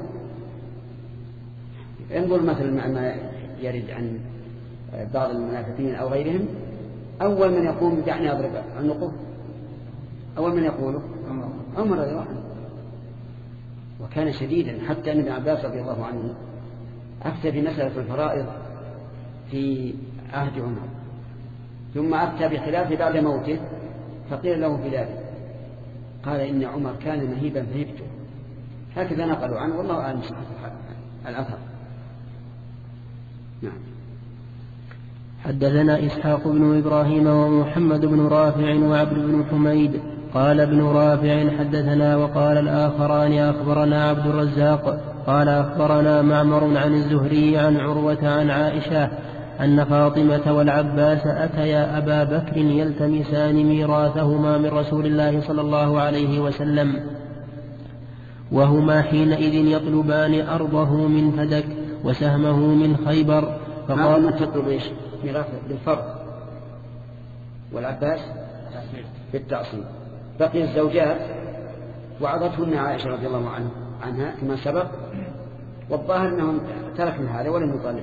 انظر مثلا ما يرد عن بعض المنافقين أو غيرهم، أول من يقوم دعني أضرب عنقه، أول من يقوله عمر رضي الله عنه، وكان شديدا حتى أن ابن عباس رضي الله عنه أفتى بمسألة الفرائض في عهد عمر، ثم أفتى بخلافه بعد موته فقيل له بذلك قال إن عمر كان مهيبا فهبته. هكذا نقلوا عنه والله أعلم الأثر. نعم. حدثنا إسحاق بن إبراهيم ومحمد بن رافع وعبد بن حميد قال ابن رافع حدثنا وقال الآخران أخبرنا عبد الرزاق قال أخبرنا معمر عن الزهري عن عروة عن عائشة أن فاطمة والعباس أتيا أبا بكر يلتمسان ميراثهما من رسول الله صلى الله عليه وسلم، وهما حينئذ يطلبان أرضه من فدك وسهمه من خيبر. فقال ما تطلب إيش؟ ميراث بالفرض، والعباس بالتعصيب. بقي الزوجات وعظتهن عائشة رضي الله عنها كما سبق، والظاهر أنهم تركوا هذا ولم يطالبوا.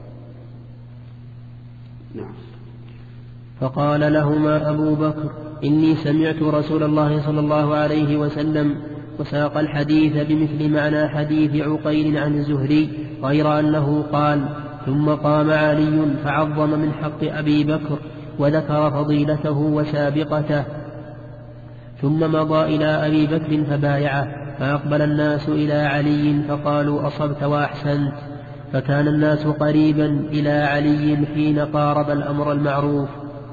نعم. فقال لهما أبو بكر إني سمعت رسول الله صلى الله عليه وسلم، وساق الحديث بمثل معنى حديث عقيل عن الزهري غير أنه قال ثم قام علي فعظم من حق أبي بكر وذكر فضيلته وسابقته، ثم مضى إلى أبي بكر فبايعه، فأقبل الناس إلى علي فقالوا أصبت وأحسنت، فكان الناس قريبا إلى علي حين قارب الأمر المعروف.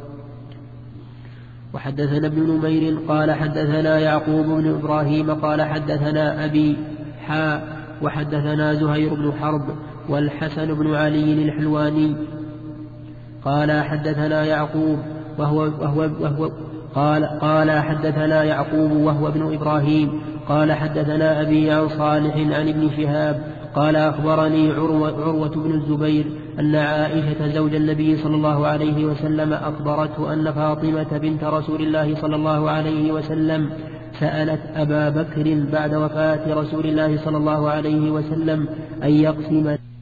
وحدثنا ابن نمير قال حدثنا يعقوب بن إبراهيم قال حدثنا أبي حاء وحدثنا زهير بن حرب والحسن بن علي الحلواني قال حدثنا يعقوب وهو, وهو, وهو قال, قال حدثنا يعقوب وهو ابن إبراهيم قال حدثنا أبي عن صالح عن ابن شهاب قال أخبرني عروة, عروة بن الزبير أن عائشة زوج النبي صلى الله عليه وسلم أخبرته أن فاطمة بنت رسول الله صلى الله عليه وسلم سألت أبا بكر بعد وفاة رسول الله صلى الله عليه وسلم أن يقسم